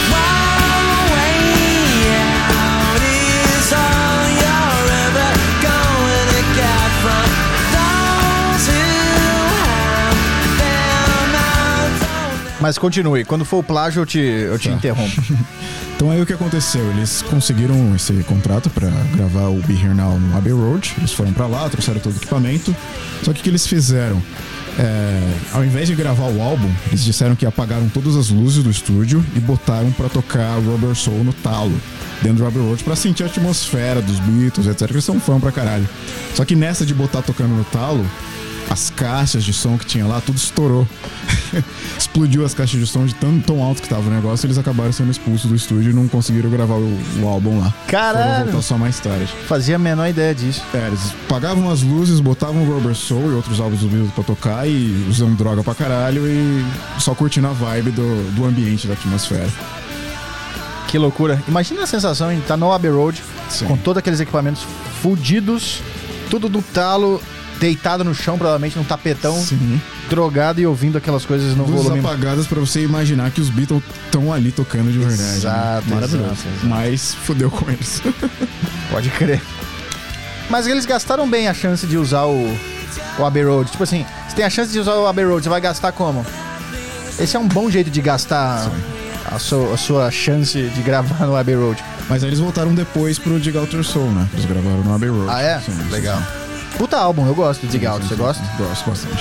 Mas continue, quando for o plágio eu te, eu te
Tá.
interrompo.
Então aí o que aconteceu? Eles conseguiram esse contrato pra gravar o Be Here Now no Abbey Road. Eles foram pra lá, trouxeram todo o equipamento. Só que o que eles fizeram? É, ao invés de gravar o álbum, eles disseram que apagaram todas as luzes do estúdio e botaram pra tocar Rubber Soul no talo, dentro do Abbey Road, pra sentir a atmosfera dos Beatles, etcétera. Eles são fã pra caralho. Só que nessa de botar tocando no talo, as caixas de som que tinha lá, tudo estourou. Explodiu as caixas de som de tão, tão alto que tava o negócio, eles acabaram sendo expulsos do estúdio e não conseguiram gravar o, o álbum lá.
Caralho!
Foram voltar só mais tarde.
Fazia a menor ideia disso.
É, eles pagavam as luzes, botavam o Rubber Soul e outros álbuns do Beatles pra tocar e usando droga pra caralho e só curtindo a vibe do, do ambiente, da atmosfera.
Que loucura. Imagina a sensação de estar no Abbey Road,
Sim.
com todos aqueles equipamentos fudidos, tudo no talo, deitado no chão, provavelmente num tapetão,
Sim.
drogado e ouvindo aquelas coisas no
Luzes
volume.
apagadas pra você imaginar que os Beatles estão ali tocando de verdade.
Exato,
né? Maravilhoso.
exato, exato.
Mas fodeu com eles.
Pode crer. Mas eles gastaram bem a chance de usar o, o Abbey Road. Tipo assim, você tem a chance de usar o Abbey Road, você vai gastar como? Esse é um bom jeito de gastar a sua, a sua chance de gravar no Abbey Road.
Mas aí eles voltaram depois pro Dig Out Your Soul, né? Eles gravaram no Abbey Road.
Ah, é?
Sim, sim,
Legal.
sim.
Puta álbum, eu gosto do Dig Out. Você gosta?
Gosto bastante.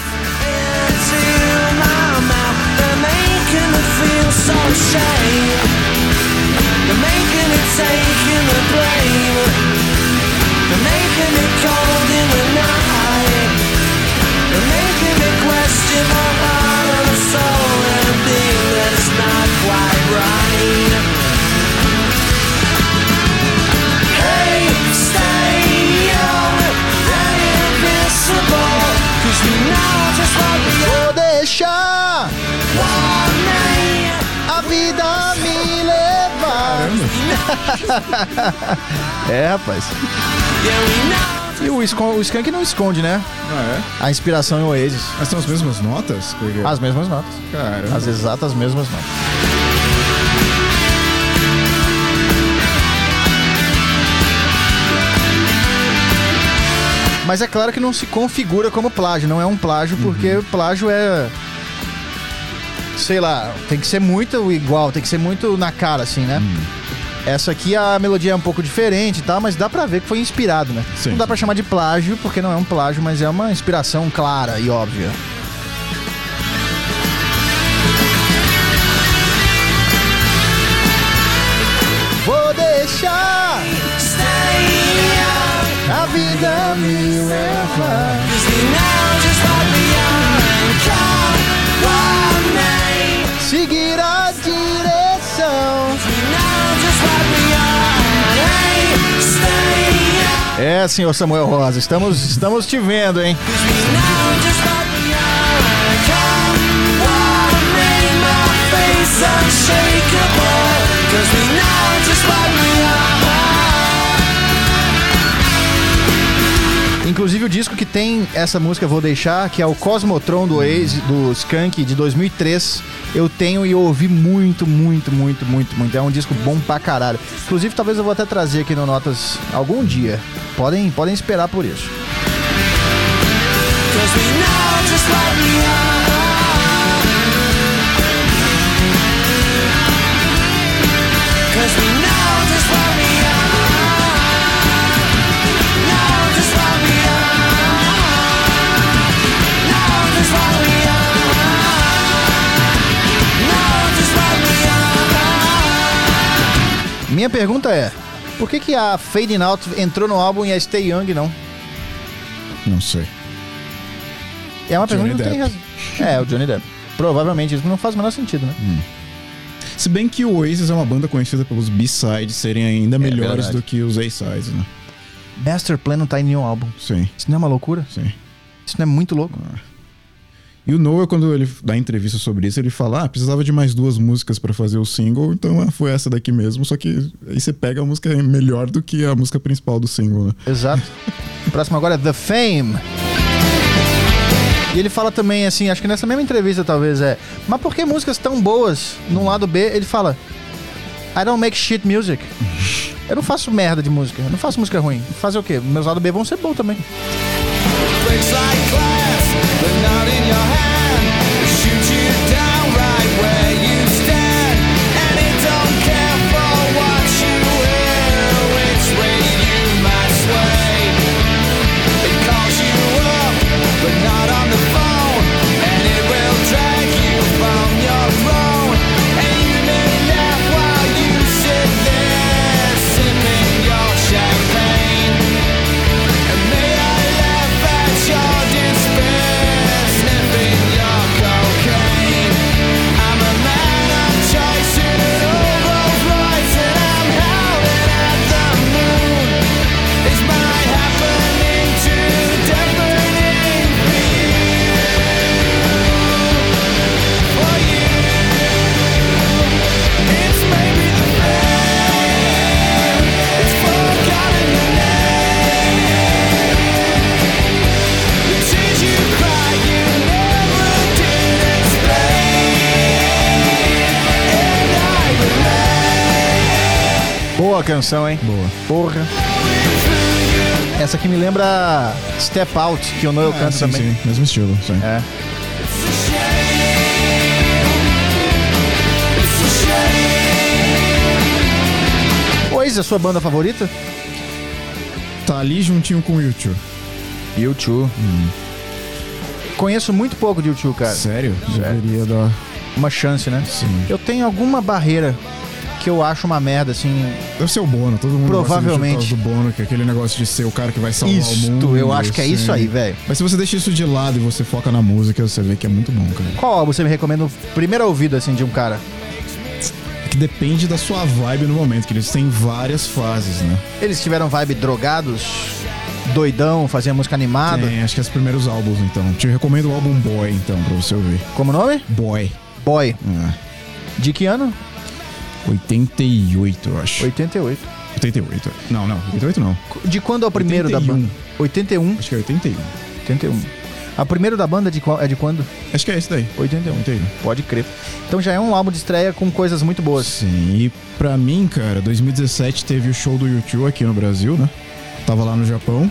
Vou deixar a vida me levar. É, rapaz. E o, Skon- o Skank não esconde, né?
Ah, é?
A inspiração em Oasis.
Mas são as mesmas notas? Porque...
As mesmas notas.
Caramba.
As exatas mesmas notas. Mas é claro que não se configura como plágio, não é um plágio, porque uhum. plágio é... Sei lá, tem que ser muito igual, tem que ser muito na cara, assim, né? Uhum. Essa aqui, a melodia é um pouco diferente e tal, mas dá pra ver que foi inspirado, né? Sim, não dá sim. pra chamar de plágio, porque não é um plágio, mas é uma inspiração clara e óbvia. Vou deixar a vida me levar. Seguir a direção. É, senhor Samuel Rosa, estamos, estamos te vendo, hein? Inclusive o disco que tem essa música Vou Deixar, que é o Cosmotron do Oasis, do Skank, de dois mil e três, eu tenho e eu ouvi muito, muito, muito, muito, muito. É um disco bom pra caralho. Inclusive, talvez eu vou até trazer aqui no Notas algum dia. Podem, podem esperar por isso. Minha pergunta é, por que que a Fading Out entrou no álbum e a Stay Young não?
Não sei.
É uma
Johnny
pergunta que não tem razão. É, o Johnny Depp. Provavelmente isso não faz o menor sentido, né?
Hum. Se bem que o Oasis é uma banda conhecida pelos B-sides serem ainda melhores é do que os A-sides, né?
Master Plan não tá em nenhum álbum.
Sim.
Isso não é uma loucura?
Sim.
Isso não é muito louco?
Ah. E o Noah, quando ele dá entrevista sobre isso, ele fala, ah, precisava de mais duas músicas pra fazer o single, então ah, foi essa daqui mesmo, só que aí você pega a música melhor do que a música principal do single, né?
Exato. O próximo agora é The Fame. E ele fala também, assim, acho que nessa mesma entrevista talvez é, mas por que músicas tão boas num lado B? Ele fala, I don't make shit music. Eu não faço merda de música, eu não faço música ruim. Fazer o quê? Meus lados B vão ser bons também. But not in your hand. Shoot you down right where you stand. And it don't care for what you hear, which way you might sway. It calls you up, but not on the phone. And it will drag you from your throne. And you may laugh while you sit there sipping your champagne. And may I laugh at your despair. Boa canção, hein?
Boa.
Porra. Essa aqui me lembra Step Out, que o Noel
ah,
canta
sim,
também.
Sim, mesmo estilo, sim.
É. Oasis, a sua banda favorita?
Tá ali juntinho com o U dois.
U dois. Hum. Conheço muito pouco de U dois, cara.
Sério?
Sério?
Deveria dar
uma chance, né?
Sim.
Eu tenho alguma barreira que eu acho uma merda, assim.
Deve ser o Bono, todo mundo
provavelmente
gosta do Bono, que é aquele negócio de ser o cara que vai salvar
Isto,
o mundo.
eu acho que é
assim.
isso aí, velho.
Mas se você deixa isso de lado e você foca na música, você vê que é muito bom, cara.
Qual álbum você me recomenda o primeiro ouvido, assim, de um cara?
É que depende da sua vibe no momento, que eles têm várias fases, né?
Eles tiveram vibe drogados, doidão, faziam música animada?
Tem, acho que é os primeiros álbuns, então. Te recomendo o álbum Boy, então, pra você ouvir.
Como o nome?
Boy.
Boy.
É.
De que ano?
oitenta e oito, eu acho.
oitenta e oito.
oitenta e oito. Não, não, oitenta e oito não.
De quando é o primeiro
oitenta e um.
da banda? oitenta e um.
Acho que é oitenta e um.
oitenta e um. A primeiro da banda é de, qual, é de quando?
Acho que é esse daí.
oitenta e um.
oitenta e um.
Pode crer. Então já é um álbum de estreia com coisas muito boas.
Sim, e pra mim, cara, dois mil e dezessete teve o show do U dois aqui no Brasil, né? Tava lá no Japão.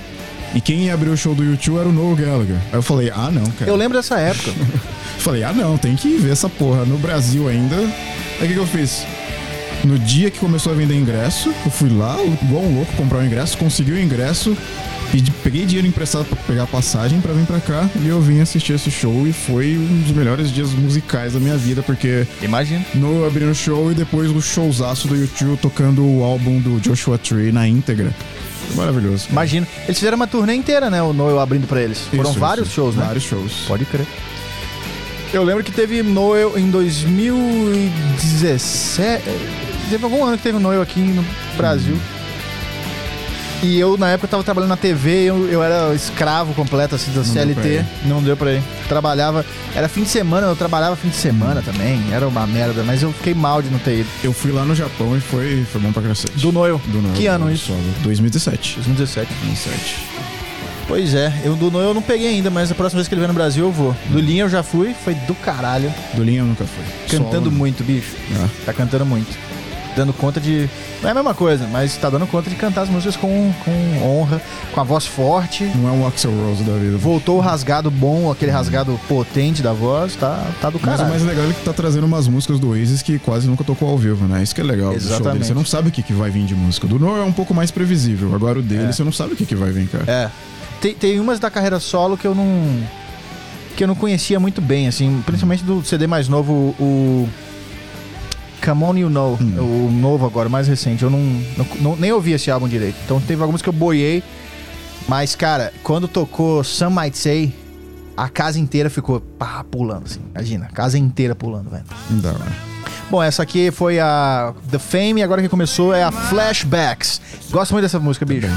E quem ia abrir o show do U dois era o Noel Gallagher. Aí eu falei, ah não, cara.
Eu lembro dessa época.
Falei, ah não, tem que ver essa porra no Brasil ainda. Aí o que, que eu fiz? No dia que começou a vender ingresso, eu fui lá, igual um louco, comprar o ingresso, consegui o ingresso, pedi, peguei dinheiro emprestado pra pegar a passagem pra vir pra cá e eu vim assistir esse show e foi um dos melhores dias musicais da minha vida, porque
Imagina.
no abrindo o show e depois o showzaço do U dois tocando o álbum do Joshua Tree na íntegra. Maravilhoso.
Imagina. Eles fizeram uma turnê inteira, né? O Noel abrindo pra eles. Foram
Isso,
vários
isso.
shows, né?
Vários shows.
Pode crer. Eu lembro que teve Noel em dois mil e dezessete. Teve algum ano que teve Noel aqui no Brasil. E eu, na época, tava trabalhando na T V, eu, eu era escravo completo, assim, da C L
deu
T.
pra ir.
Não deu pra ir. Trabalhava... Era fim de semana, eu trabalhava fim de semana também. Era uma merda, mas eu fiquei mal de não ter ido.
Eu fui lá no Japão e foi, foi bom pra cacete.
Do Noel.
Do Noel.
Que ano
do
isso?
solo. dois mil e dezessete.
dois mil e dezessete.
dois mil e dezessete.
Pois é, eu do Noel eu não peguei ainda, mas a próxima vez que ele vier no Brasil eu vou. Do Linha eu já fui, foi do caralho.
Do Linha eu nunca fui.
Cantando
Solo,
muito, bicho.
Ah.
Tá cantando muito. Dando conta de... Não é a mesma coisa, mas tá dando conta de cantar as músicas com, com honra, com a voz forte.
Não é um Axl Rose da vida.
Voltou o rasgado bom, aquele rasgado potente da voz, tá, tá do
Mas
caralho.
o mais legal é que tá trazendo umas músicas do Oasis que quase nunca tocou ao vivo, né? Isso que é legal do show dele.
Exatamente.
Você não sabe o que, que vai vir de música. Do Noel é um pouco mais previsível. Agora o dele,
É.
você não sabe o que, que vai vir, cara.
É. Tem, tem umas da carreira solo que eu não... Que eu não conhecia muito bem, assim. Principalmente do C D mais novo, o... Come On You Know.
Hum.
O novo agora, o mais recente. Eu não, não, não- nem ouvi esse álbum direito. Então teve algumas que eu boiei. Mas, cara, quando tocou Some Might Say, a casa inteira ficou pá, pulando, assim. Imagina, a casa inteira pulando, velho.
Da hora.
Bom, essa aqui foi a The Fame e agora que começou é a Flashbacks. Gosto muito dessa música, bicho.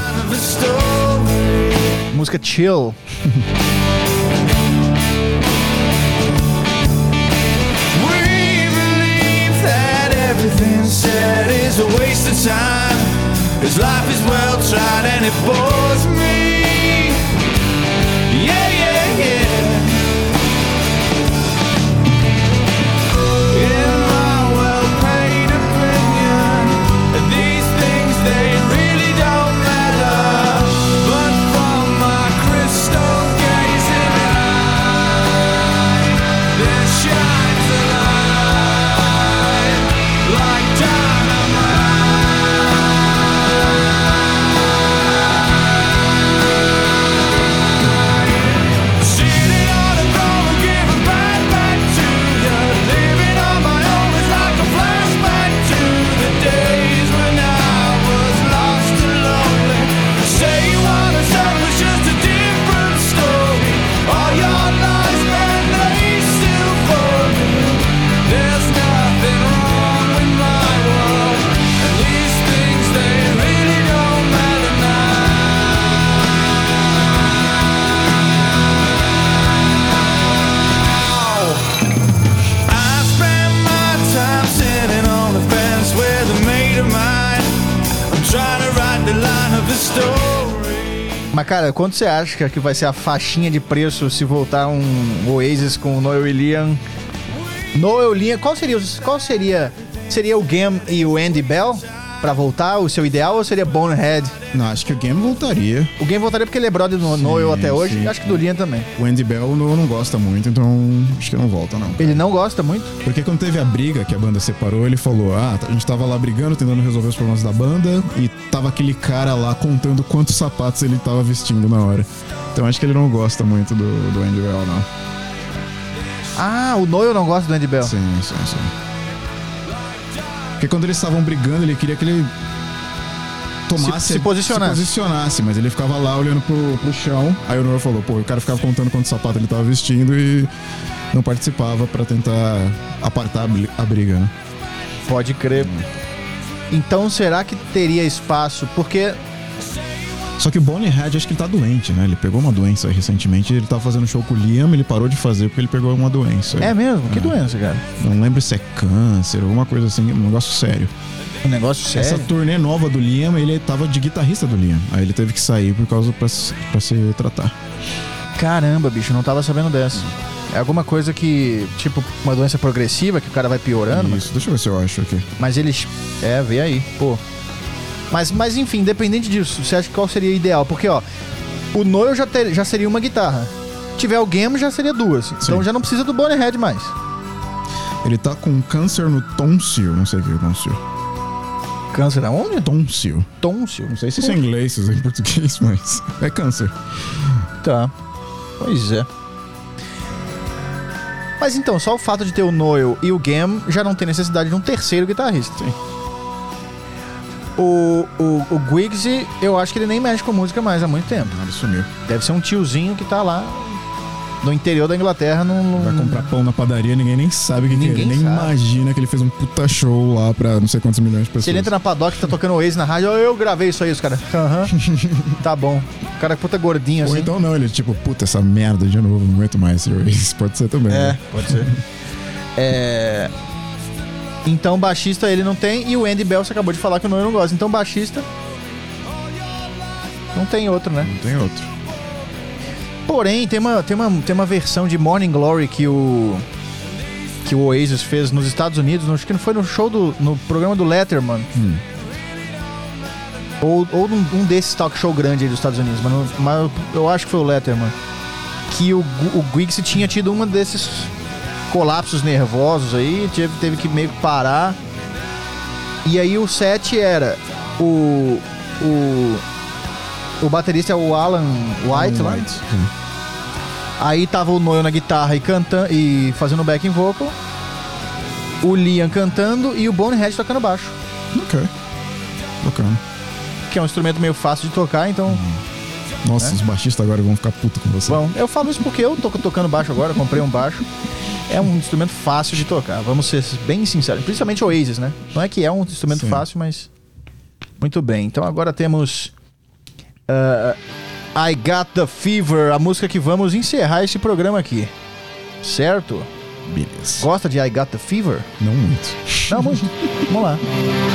Música chill.
We believe that everything said is a waste of time. His life is well tried and it bores me. Yeah, yeah, yeah. In my well-paid opinion, these things they really don't matter. But from my crystal gazing eye, there shines a light like dynamite. Sitting on a throne and giving right back to you. Living on my own is like a flashback to the days when I was lost and lonely. Say you want to stop, it's just a different story. All your lies and they still for me. There's nothing wrong with my world, and these things they really don't matter now. I spend my time sitting on the fence with a mate of mine. I'm trying to write the line of the story.
Mas, cara, quanto você acha que vai ser a faixinha de preço se voltar um Oasis com o Noel e Liam? Noel e Liam, qual seria, os- qual seria, seria o Gam e o Andy Bell pra voltar, o seu ideal, ou seria Bonehead?
Não, acho que o Game voltaria.
O Gam voltaria porque ele é brother do Noel até hoje,
sim.
e acho que do Liam também.
O Andy Bell o Noel não gosta muito, então acho que não volta, não.
Ele não gosta muito?
Porque quando teve a briga que a banda separou, ele falou: ah, a gente tava lá brigando, tentando resolver os problemas da banda, e tava aquele cara lá contando quantos sapatos ele tava vestindo na hora. Então acho que ele não gosta muito do, do Andy Bell, não.
Ah, o Noel não gosta do Andy Bell.
Sim, sim, sim. Porque quando eles estavam brigando, ele queria que ele tomasse...
Se- se posicionasse.
Se posicionasse, mas ele ficava lá olhando pro, pro chão. Aí o Noel falou, pô, o cara ficava contando quanto sapato ele tava vestindo e não participava pra tentar apartar a bli- a briga, né?
Pode crer. Então será que teria espaço? Porque
Só que o Bonehead, acho que ele tá doente, né? Ele pegou uma doença recentemente, ele tava fazendo show com o Liam, ele parou de fazer porque ele pegou uma doença.
é mesmo? Que
É.
doença, cara?
Não lembro se é câncer, alguma coisa assim, um negócio sério.
Um negócio sério.
Essa turnê nova do Liam, ele tava de guitarrista do Liam. Aí ele teve que sair por causa pra, se- pra se tratar.
Caramba, bicho, não tava sabendo dessa. É alguma coisa que, tipo, uma doença progressiva que o cara vai piorando, mas,
Isso, deixa eu ver se eu acho aqui.
mas eles... É, vê aí, pô. Mas, mas enfim, independente disso, você acha que qual seria ideal? Porque, ó, O Noel já, ter, já seria uma guitarra. Se tiver o Gam, já seria duas. Sim. Então já não precisa do Bonehead mais.
Ele tá com câncer no tônsil. Não sei o que é tônsil.
Câncer aonde?
Tônsil.
Tônsil.
Não sei se isso é em inglês, se isso é em português, mas é câncer.
Tá. Pois é. Mas então, só o fato de ter o Noel e o Gam já não tem necessidade de um terceiro guitarrista.
Sim.
O, o, o Guigsy, eu acho que ele nem mexe com música mais há muito tempo.
Ah, ele sumiu.
Deve ser um tiozinho que tá lá no interior da Inglaterra. Num,
Vai comprar pão na padaria, ninguém nem sabe o que,
ninguém
que é. Nem
sabe.
Imagina que ele fez um puta show lá pra não sei quantos milhões de pessoas.
Se ele entra na paddock e tá tocando o Oasis na rádio, eu gravei isso aí, os caras. Aham. Tá bom. O cara é puta gordinho assim.
Ou então não, ele tipo, puta, essa merda de novo, não aguento mais. Isso pode ser também.
É,
né?
pode ser. É... Então, baixista ele não tem. E o Andy Bell, você acabou de falar que o Noel não gosta. Então, baixista não tem outro, né?
Não tem outro.
Porém, tem uma, tem, uma, tem uma versão de Morning Glory que o que o Oasis fez nos Estados Unidos. Acho que não foi no show do... no programa do Letterman.
Hum.
Ou, ou num, um desses talk show grande aí dos Estados Unidos. Mas, não, mas eu acho que foi o Letterman. Que o, o Guigsy tinha tido uma desses colapsos nervosos aí, teve, teve que meio que parar. E aí o set era o o o baterista é o Alan White
Alan
lá.
White.
Aí tava o Noel na guitarra e cantando e fazendo backing vocal, o Liam cantando e o Bonehead tocando baixo.
Ok. Bacana.
Que é um instrumento meio fácil de tocar, então.
Hum. Nossa,
É?
os baixistas agora vão ficar putos com você.
Bom, eu falo isso porque eu tô tocando baixo agora, comprei um baixo. É um instrumento fácil de tocar, vamos ser bem sinceros. Principalmente o Oasis, né? Não é que é um instrumento
Sim.
fácil, mas... Muito bem, então agora temos... Uh, I Got The Fever, a música que vamos encerrar esse programa aqui. Certo?
Beleza.
Gosta de I Got The Fever?
Não muito.
Não, muito. Vamos lá.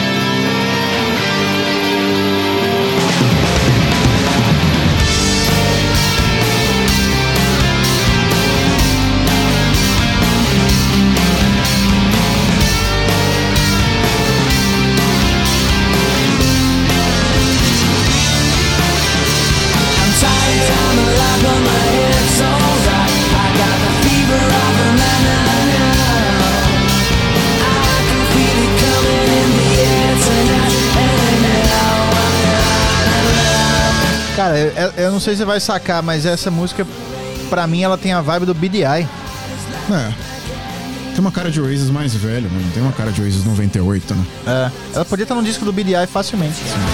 Cara, eu, eu não sei se você vai sacar, mas essa música, pra mim, ela tem a vibe do B D I.
É. Tem uma cara de Oasis mais velho, mas não tem uma cara de Oasis noventa e oito, né?
É. Ela podia estar no disco do B D I facilmente.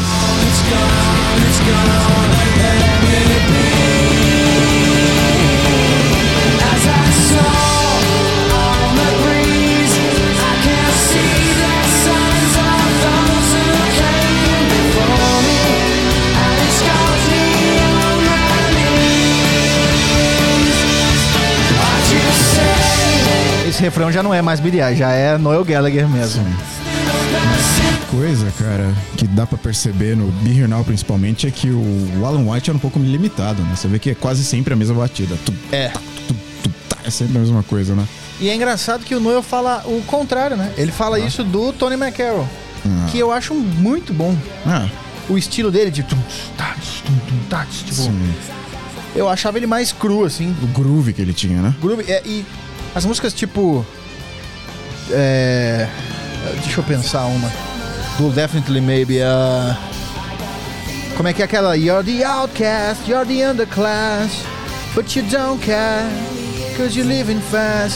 Esse refrão já não é mais B D I, já é Noel Gallagher mesmo.
Coisa, cara, que dá pra perceber no Be Here Now principalmente é que o Alan White era um pouco limitado, né? Você vê que é quase sempre a mesma batida. Tum,
É.
tá, tum, tum, tá. É sempre a mesma coisa, né?
E é engraçado que o Noel fala o contrário, né? Ele fala isso do Tony McCarroll,
Ah.
que eu acho muito bom.
Ah,
O estilo dele de... tum, tá, tum, tum, tá, tipo,
sim.
eu achava ele mais cru, assim.
O groove que ele tinha, né?
Groove, é, e as músicas tipo... É... Deixa eu pensar uma. Do Definitely Maybe, uh... como é que é aquela? You're the outcast, you're the underclass, but you don't care, cause you're living fast.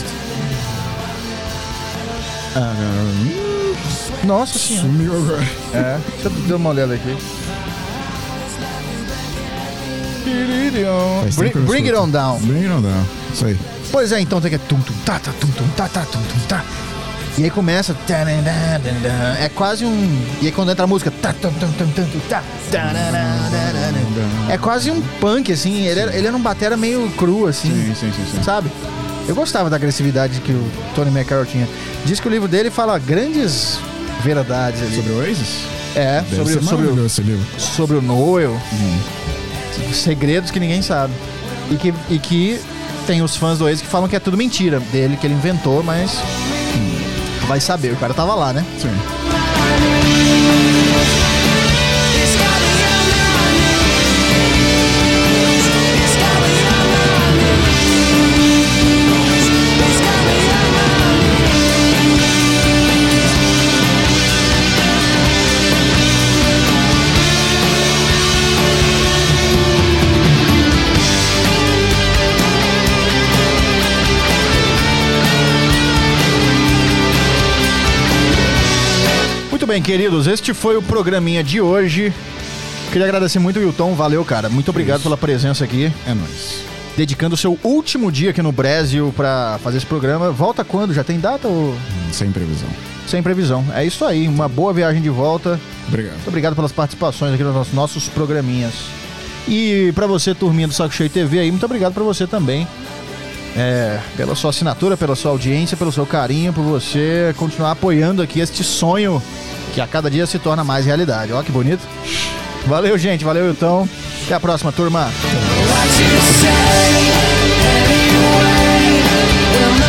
Ah, hum,
Nossa senhora.
sumiu agora.
É, deixa eu dar uma olhada aqui.
Faz
Bring,
tempo que eu não
bring it
escuto.
on down.
Bring it on down. Isso aí.
Pois é, então tem que tum tum tá tá tum tum tá tá tum tum tá. E aí começa é quase um, e aí quando entra a música tá tum tum tum tum tá. É quase um punk assim, ele era, ele era um batera meio cru assim,
Sim, sim, sim, sim.
sabe? Eu gostava da agressividade que o Tony McCarroll tinha. Diz que o livro dele fala grandes verdades ali.
Sobre o Oasis?
É,
Deve
sobre,
ser
sobre,
maravilhoso
o,
esse livro.
sobre o Noel. Segredos que ninguém sabe. E que, e que tem os fãs do Oasis que falam que é tudo mentira dele, que ele inventou, mas hum, vai saber, o cara tava lá, né?
Sim.
bem, queridos, este foi o programinha de hoje. Queria agradecer muito o Wilton, valeu, cara. Muito obrigado Isso. pela presença aqui.
É nóis.
Dedicando o seu último dia aqui no Brasil pra fazer esse programa. Volta quando? Já tem data ou...
Sem previsão.
Sem previsão. É isso aí, uma boa viagem de volta.
Obrigado.
Muito obrigado pelas participações aqui nos nossos programinhas. E pra você, turminha do Saco Cheio T V aí, muito obrigado pra você também. É, pela sua assinatura, pela sua audiência, pelo seu carinho, por você continuar apoiando aqui este sonho que a cada dia se torna mais realidade. Ó que bonito. Valeu, gente. Valeu, então. Até a próxima, turma.
What you say, anyway, will